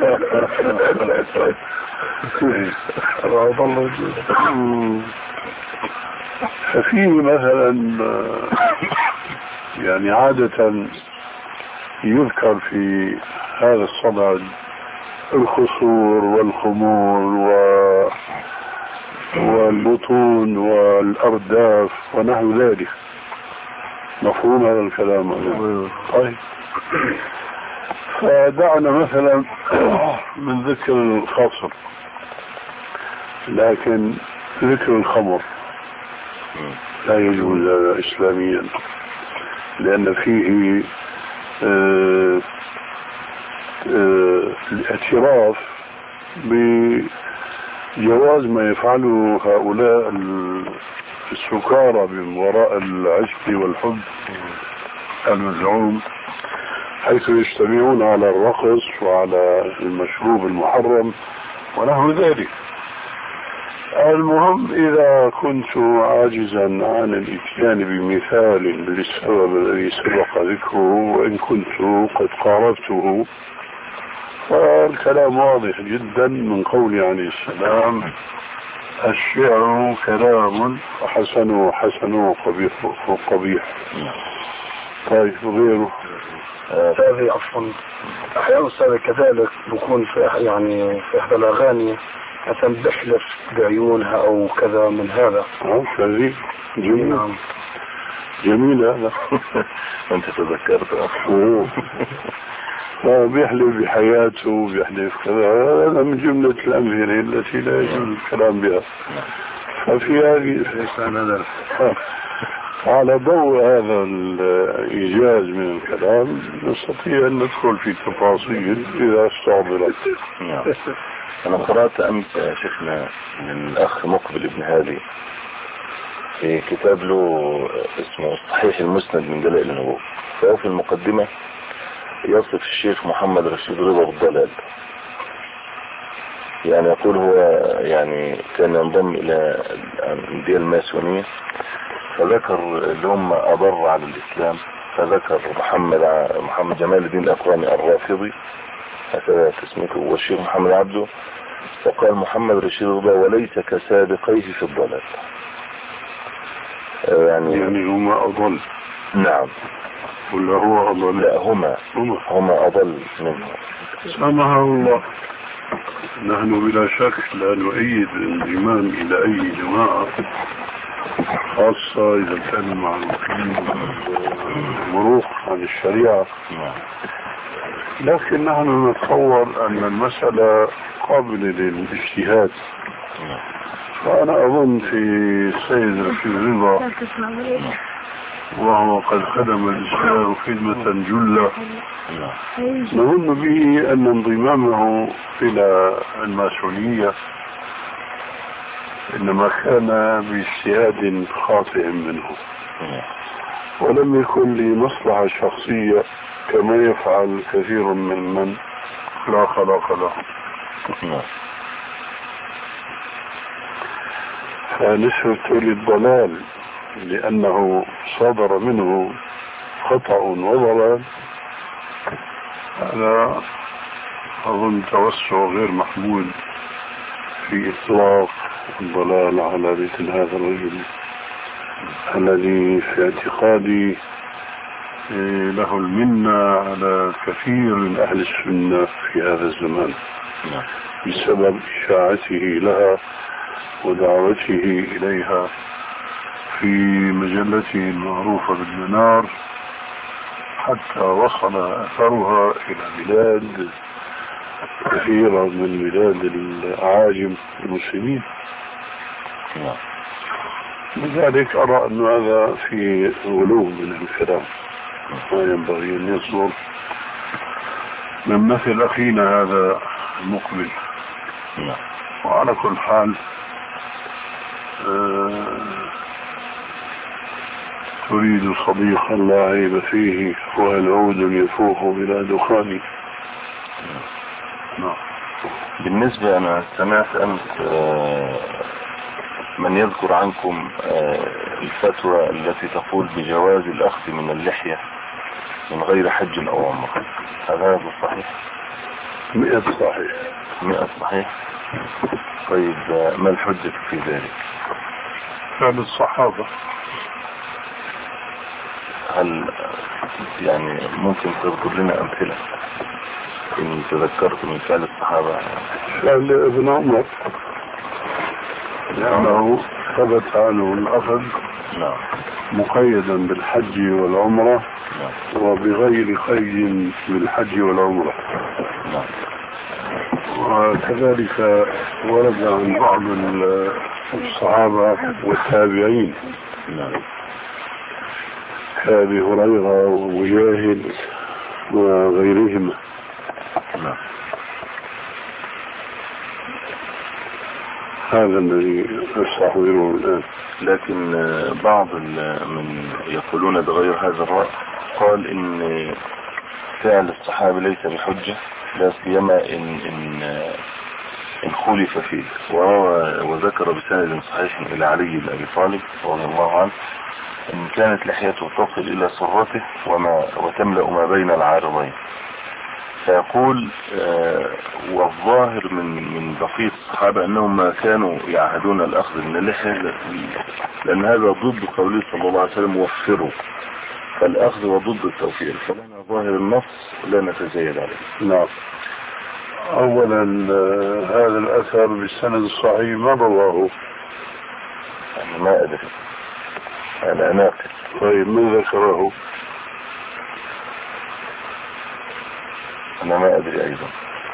ففي مثلا يعني عادة يذكر في هذا الصدد الخصور والخمور و والبطون والأرداف ونحو ذلك. مفهوم هذا الكلام؟ طيب، فدعنا مثلا من ذكر الخصر، لكن ذكر الخمر لا يجوز إسلاميا، لأن فيه آه آه الاعتراف بجواز ما يفعله هؤلاء السكارى من وراء العشق والحب المزعوم، حيث يجتمعون على الرقص وعلى المشروب المحرم ونحو ذلك. المهم إذا كنت عاجزا عن الاتيان بمثال للسبب الذي سبق ذكره، وإن كنت قد قاربته، فالكلام واضح جدا من قول عليه السلام: الشعر كلام وحسنه حسن وقبيح قبيح. طيب، غيره هذه عفوا أحيانا أستاذ كذلك بكون في يعني في إحدى الأغاني مثلا بحلف بعيونها أو كذا من هذا. اه شذي جميل. نعم. جميل هذا. أنت تذكرت بيحلف بحياته بيحلف كذا، هذا من جملة الأمثلة التي لا يجوز الكلام بها. ففي هذه على ضوء هذا الإيجاز من الكلام نستطيع أن ندخل في تفاصيل إذا استعضلت. أنا قرأت أمس شيخنا من الأخ مقبل ابن هادي في كتاب له اسمه صحيح المسند من دلائل النبوة، فهو في المقدمة يصف الشيخ محمد رشيد رضا بالضلال، يعني يقول هو يعني كان ينضم إلى الأندية الماسونية، فذكر اللي هم أضر على الإسلام، فذكر محمد محمد جمال الدين الأقراني الرافضي هكذا تسميته، والشيخ محمد عبده، فقال محمد رشيد رضا وليس كسابقيه في الضلال. يعني يعني هما أضل. نعم. ولا هو أضل؟ لا، هما هما, هما أضل منه. سامحه الله. نحن بلا شك لا نؤيد الانضمام إلى أي جماعة، خاصة إذا كانوا معروفين مروق عن الشريعة، لكن نحن نتصور أن المسألة قابلة للاجتهاد. فأنا أظن في السيد رشيد رضا وهو قد خدم الإسلام خدمة جلة، نظن به أن انضمامه إلى الماسونية إنما كان باجتهاد خاطئ منه، ولم يكن لمصلحة شخصية كما يفعل كثير من من لا خلاق له. فنسبة للضلال لأنه صدر منه خطأ وضلال، هذا أظن توسع غير محمود في إطلاق الضلال على مثل هذا الرجل الذي في اعتقادي له المنة على كثير من أهل السنة في هذا الزمان بسبب إشاعته لها ودعوته إليها في مجلته المعروفة بالمنار، حتى وصل أثرها إلى بلاد كثيرة من بلاد الأعاجم المسلمين. لذلك أرى أن هذا في غلو من الكلام، ما ينبغي أن يصدر من مثل أخينا هذا المقبل. نعم. وعلى كل حال آه تريد صديقا لا عيب فيه والعود يفوح بلا دخان. نعم. بالنسبة أنا سمعت أمس من يذكر عنكم الفتوى التي تقول بجواز الأخذ من اللحية من غير حج أو عمرة، هل هذا صحيح؟ مئة صحيح. مئة صحيح. طيب ما الحجة في ذلك؟ فعل الصحابة. هل يعني ممكن تذكر لنا أمثلة إن تذكرت من فعل الصحابة؟ فعل ابن عمر لأنه ثبت عنه الأخذ نعم مقيدا بالحج والعمرة نعم. وبغير قيد بالحج والعمرة. نعم. وكذلك ورد عن بعض الصحابة والتابعين نعم. كأبي هريرة ومجاهد وغيرهم. نعم. هذا الذي أستحضره الآن. لكن بعض من يقولون بغير هذا الرأي قال إن فعل الصحابة ليس بحجة، لا سيما إن إن إن خلف فيه. وذكر بسند صحيح إلى علي بن أبي طالب رضي الله عنه إن كانت لحيته تصل إلى سرته وما وتملأ ما بين العارضين. فيقول آه والظاهر من من بقية الصحابة أنهم ما كانوا يعهدون الأخذ من اللحية، لأن هذا ضد قوله صلى الله عليه وسلم وفروا، فالأخذ وضد التوفير، فلنا ظاهر النص لا نتزايد عليه. نعم. أولا هذا الأثر بالسند الصحيح ما رواه؟ أنا ما أدري، أنا ناقل. طيب من ذكره؟ أنا ما أدري أيضا،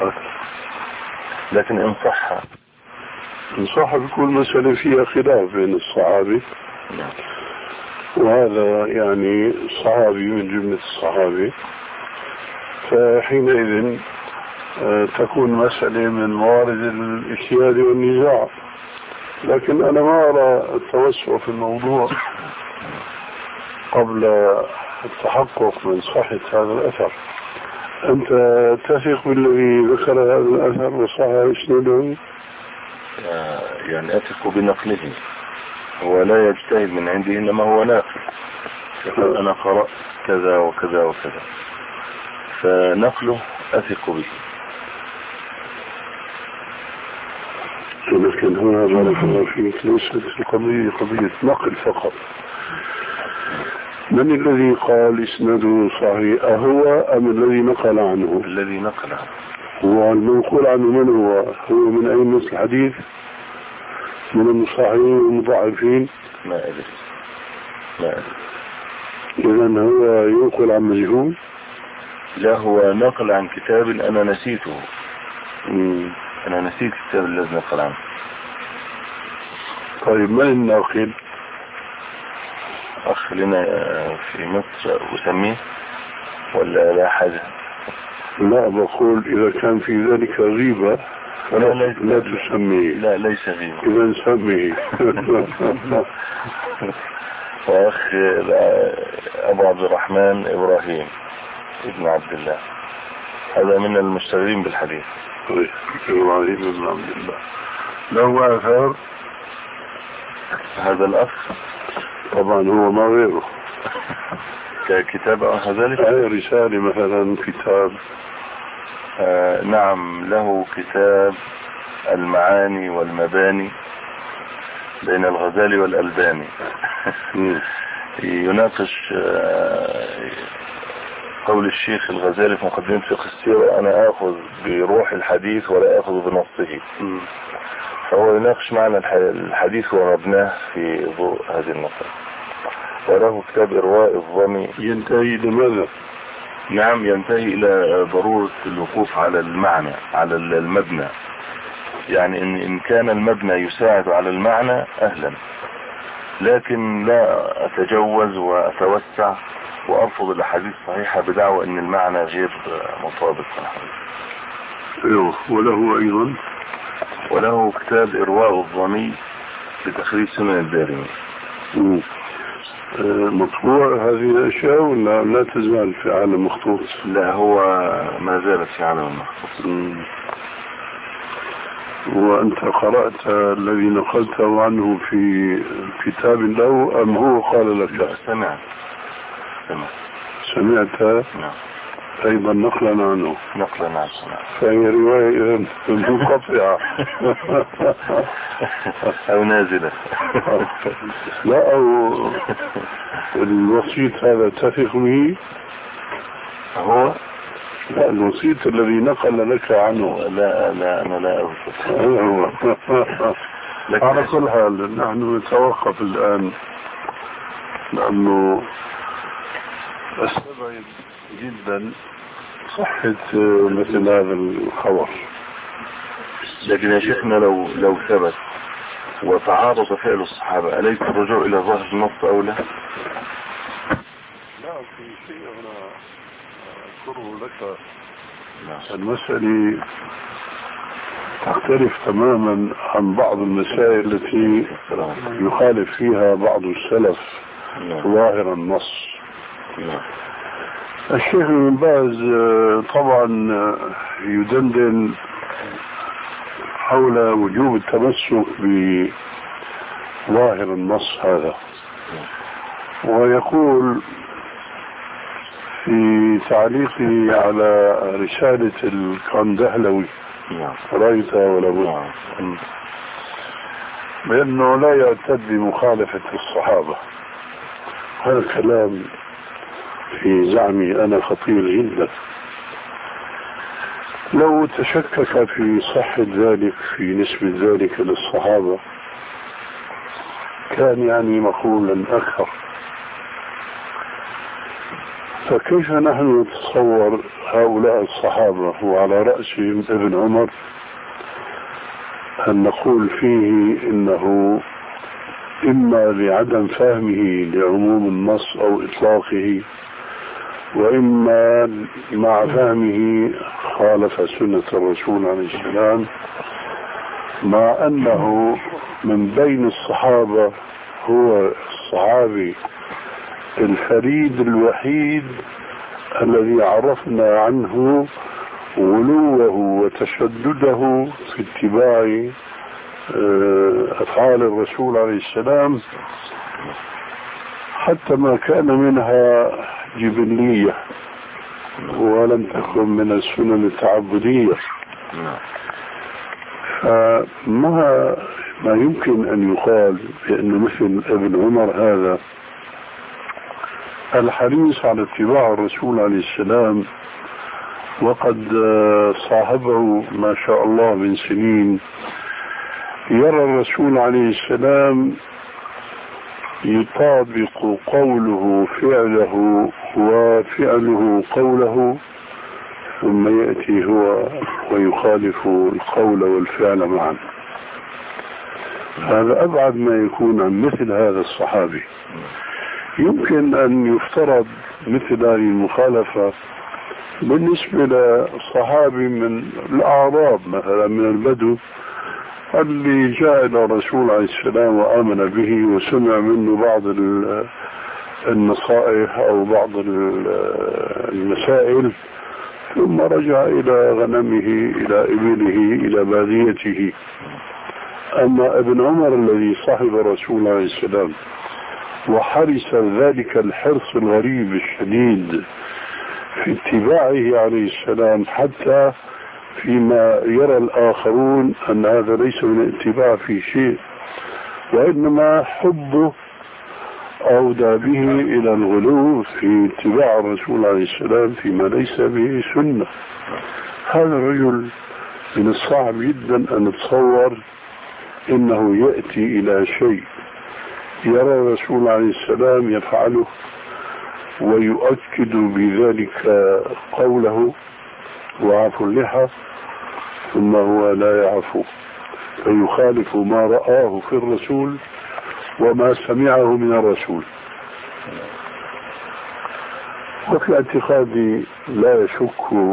لكن إن صح إن صح بكل مسألة فيها خلاف بين الصحابة. نعم. وهذا يعني صحابي من جملة الصحابة، فحينئذ تكون مسألة من موارد الاجتهاد والنزاع. لكن أنا ما أرى التوسع في الموضوع قبل التحقق من صحة هذا الأثر. أنت تثق بالذي ذكر هذا الأثر وصحح إسناده؟ يعني أثق بنقله، هو لا يجتهد من عنده إنما هو ناقل. أنا قرأت كذا وكذا وكذا، فنقله أثق به. لكن هنا بارك الله فيك ليست القضية قضية نقل فقط. من الذي قال إسناده صحيح، أهو أم الذي نقل عنه؟ الذي نقل عنه. هو المنقول عنه من هو؟ هو من أئمة الحديث، من المصححين والمضاعفين؟ ما أدري ما أدري. إذن هو ينقل عن مجهول؟ لا، هو نقل عن كتاب أنا نسيته. مم. أنا نسيت الكتاب الذي نقل عنه. طيب من الناقل؟ أخ لنا في مصر أسميه ولا لا حاجة؟ لا، بقول إذا كان في ذلك غيبة فلا لا, لا تسميه. لا ليس غيبة. إذا سميه. وأخ أبو عبد الرحمن إبراهيم ابن عبد الله، هذا من المشتغلين بالحديث. إبراهيم ابن عبد الله له آثار. هذا الأخ طبعا هو ما غيره ككتاب أو كذلك. رسالة مثلا، كتاب. آه نعم، له كتاب المعاني والمباني بين الغزالي والألباني. يناقش آه قول الشيخ الغزالي في مقدمة فقه السيرة: أنا آخذ بروح الحديث ولا آخذ بنصه. فهو يناقش معنى الحديث ومبناه في ضوء هذه النقطة. وله كتاب إرواء الظمي. ينتهي لماذا؟ نعم، ينتهي إلى ضرورة الوقوف على المعنى، على المبنى. يعني إن, إن كان المبنى يساعد على المعنى أهلا، لكن لا أتجوز وأتوسع وأرفض الأحاديث الصحيحة بدعوى أن المعنى غير مطابق. ايوه. وله أيضا وله كتاب إرواء الظمي لتخريج سنن الدارمي. مطبوع هذه الأشياء ولا لا تزال في عالم مخطوط؟ لا، هو ما زالت في عالم مخطوط. وأنت قرأت الذي نقلته عنه في كتاب له أم هو قال لك؟ لا، سمعت سمعت سمعت نعم. أيضا نقلا عنه. نقلا عنه. فهي رواية منقطعة أو نازلة. لا، أو الوسيط هذا تثق به؟ هو لا، الوسيط الذي نقل لك عنه. لا لا أنا لا أوثق. على كل حال نحن نتوقف الآن، لأنه أستبعد جدا صحة مثل هذا الخبر. لكن يا شيخنا لو لو ثبت وتعارض فعل الصحابة، أليس الرجوع إلى ظاهر النص أو لا؟ لا، في شيء هنا أذكره لك. المسألة تختلف تماما عن بعض المسائل التي يخالف فيها بعض السلف ظاهر النص. الشيخ ابن باز طبعا يدندن حول وجوب التمسك بظاهر النص هذا، ويقول في تعليقه على رسالة الكندهلوي رأيتها ولا بد بأنه لا يعتد بمخالفة الصحابة. هذا الكلام في زعمي أنا خطير جدا. لو تشكك في صحة ذلك في نسبة ذلك للصحابة كان يعني مقولا أكثر. فكيف نحن نتصور هؤلاء الصحابة وعلى رأسهم ابن عمر أن نقول فيه إنه إما لعدم فهمه لعموم النص أو إطلاقه، وإما مع فهمه خالف سنة الرسول عليه السلام، مع أنه من بين الصحابة هو الصحابي الفريد الوحيد الذي عرفنا عنه غلوه وتشدده في اتباع أفعال الرسول عليه السلام، حتى ما كان منها جبلية ولم تكن من السنن التعبدية. فما ما يمكن أن يقال بأن مثل ابن عمر هذا الحريص على اتباع الرسول عليه السلام وقد صاحبه ما شاء الله من سنين، يرى الرسول عليه السلام يطابق قوله فعله وفعله قوله، ثم يأتي هو ويخالف القول والفعل معا. هذا أبعد ما يكون عن مثل هذا الصحابي. يمكن أن يفترض مثل هذه المخالفة بالنسبة لصحابي من الأعراب مثلا من البدو اللي جاء إلى الرسول عليه السلام وآمن به وسمع منه بعض النصائح أو بعض المسائل، ثم رجع إلى غنمه إلى إبله إلى باديته. أما ابن عمر الذي صاحب الرسول عليه السلام وحرص ذلك الحرص الغريب الشديد في اتباعه عليه السلام، حتى فيما يرى الآخرون أن هذا ليس من الاتباع في شيء، وإنما حبه أودى به إلى الغلو في اتباع الرسول عليه السلام فيما ليس به سنة. هذا الرجل من الصعب جدا أن نتصور إنه يأتي إلى شيء يرى الرسول عليه السلام يفعله ويؤكد بذلك قوله وعفو اللحى، ثم هو لا يعفو فيخالف ما رآه في الرسول وما سمعه من الرسول. وفي اعتقادي لا يشك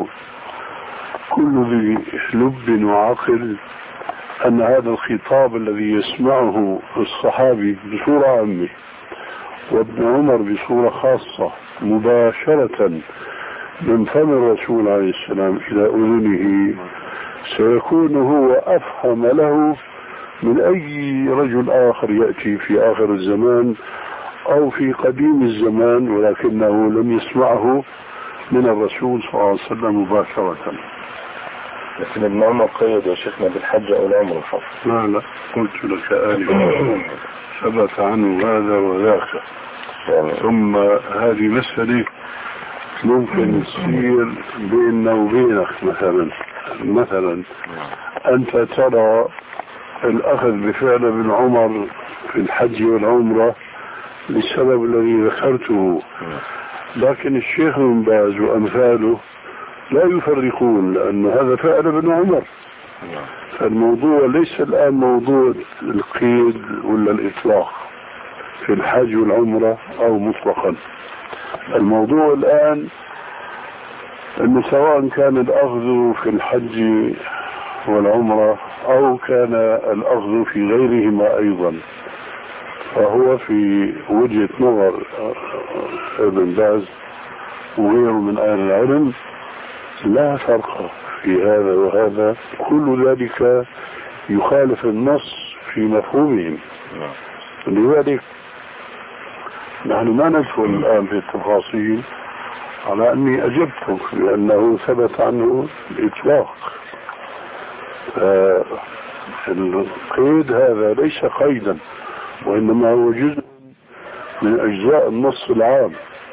كل ذي لب وعقل أن هذا الخطاب الذي يسمعه الصحابي بصورة عامة وابن عمر بصورة خاصة مباشرة من فم الرسول عليه السلام إلى أذنه سيكون هو أفهم له من أي رجل آخر يأتي في آخر الزمان أو في قديم الزمان ولكنه لم يسمعه من الرسول صلى الله عليه وسلم مباشرة. لكن ابن عمر قيد يا شيخنا بالحج أو العمر فقط. لا لا قلت لك آلفا ثبت عنه هذا وذاك يعني. ثم هذه مسألة ممكن تصير بيننا وبينك مثلا مثلا أنت ترى الأخذ بفعل ابن عمر في الحج والعمرة للسبب الذي ذكرته، لكن الشيخ بن باز وأمثاله لا يفرقون لأن هذا فعل ابن عمر. فالموضوع ليس الآن موضوع القيد ولا الإطلاق في الحج والعمرة أو مطلقا. الموضوع الآن أنه سواء كان الأخذ في الحج والعمرة أو كان الأخذ في غيرهما أيضا فهو في وجهة نظر ابن باز وغيره من أهل العلم لا فرق في هذا وهذا، كل ذلك يخالف النص في مفهومهم. لذلك نحن ما ندخل الآن في التفاصيل على أني أجبتك لأنه ثبت عنه الإطلاق. القيد هذا ليس قيدا وإنما هو جزء من أجزاء النص العام.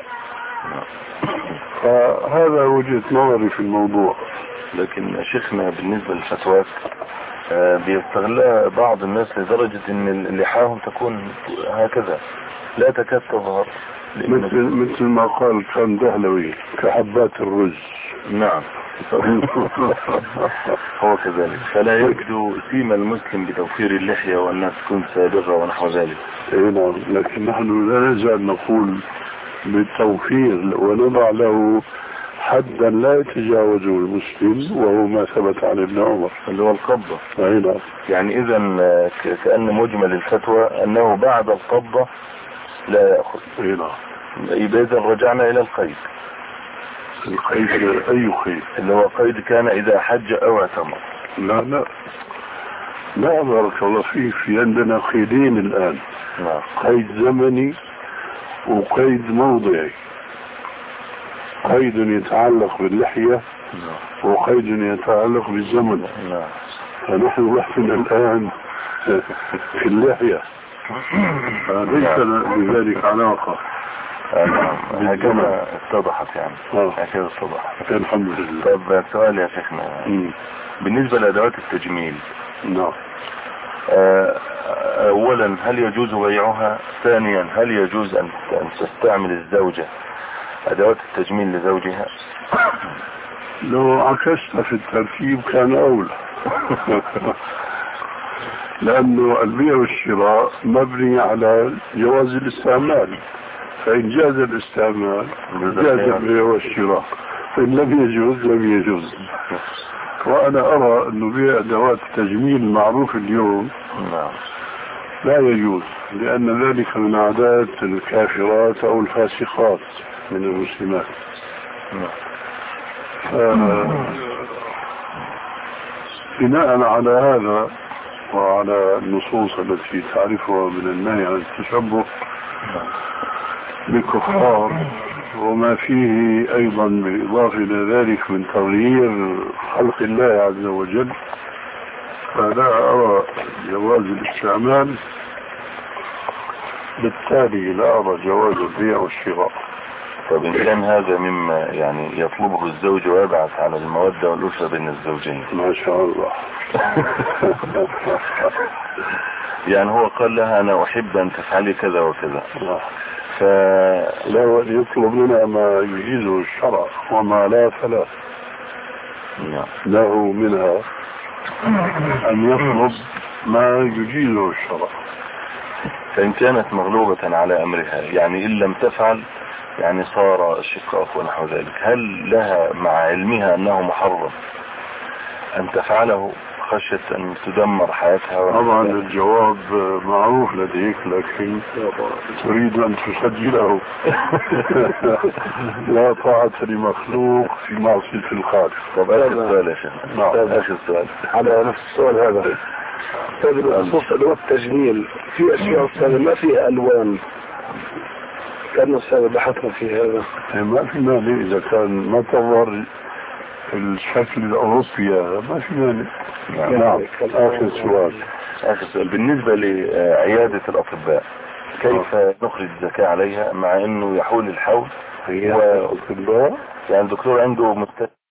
فهذا وجهة نظري في الموضوع. لكن شيخنا بالنسبة للفتوات بيستغلها بعض الناس لدرجة ان لحاهم تكون هكذا لا تكاد تظهر مثل, مثل ما قال كان دهلوي كحبات الرز. نعم هو كذلك، فلا يجد سيما المسلم بتوفير اللحية والناس تكون سابغة ونحو ذلك. نعم، لكن نحن لا نزال نقول بالتوفير ونضع له حدا لا يتجاوزه المسلم وهو ما ثبت عن ابن عمر اللي هو القبضة. نعم. يعني اذا كأن مجمل الفتوى انه بعد القبضة لا يأخذ. نعم. اذا رجعنا الى القيد. القيد اي قيد؟ اللي هو قيد كان اذا حج او اعتمر. لا لا لا بارك الله فيك، في عندنا قيدين الان. نعم. قيد زمني وقيد موضعي. قيد يتعلق باللحية وقيد يتعلق بالزمن. فنحن بحثنا الآن في اللحية فليس لذلك علاقة. هكذا اتضحت يعني. هكذا اتضحت الحمد لله. طب سؤال يا شيخنا بالنسبة لأدوات التجميل. نعم. اولا هل يجوز بيعها؟ ثانيا هل يجوز ان تستعمل الزوجة ادوات التجميل لزوجها؟ لو عكست في الترتيب كان اولى لانه البيع والشراء مبني على جواز الاستعمال، فان جاز الاستعمال جاز البيع والشراء، فان لم يجوز لم يجوز. وانا ارى انه بيع ادوات التجميل المعروف اليوم لا يجوز، لان ذلك من عادات الكافرات او الفاسقات من المسلمات. بناء على هذا وعلى النصوص التي تعرفها من النهي عن التشبه بالكفار وما فيه ايضا بالاضافه الى ذلك من تغيير خلق الله عز وجل، فلا ارى جواز الاستعمال، بالتالي لا ارى جواز البيع والشراء. طب إن كان هذا مما يعني يطلبه الزوج ويبعث على المودة والأسرة بين الزوجين. ما شاء الله. يعني هو قال لها أنا أحب أن تفعلي كذا وكذا. ف... لا يطلب لنا ما يجيزه الشرع وما لا فلا. له منها أن يطلب ما يجيزه الشرع. فإن كانت مغلوبة على أمرها يعني إن لم تفعل يعني صار شقاق ونحو ذلك، هل لها مع علمها أنه محرم أن تفعله خشية أن تدمر حياتها؟ طبعا الجواب معروف لديك، لكن تريد أن تسجله. لا طاعة لمخلوق في معصية الخالق. طب آخر سؤال يا شيخ. نعم. آخر سؤال على نفس السؤال هذا. أستاذ بخصوص أدوات التجميل، في أشياء أستاذ ما فيها ألوان، كان أستاذ بحثنا في هذا. ما في مانع إذا كان ما تظهر الشكل الأوروبي ما في مانع. نعم. آخر سؤال. آخر سؤال بالنسبة لعيادة الأطباء، كيف نخرج الزكاة عليها مع أنه يحول الحول؟ هي الأطباء يعني الدكتور عنده مستشفى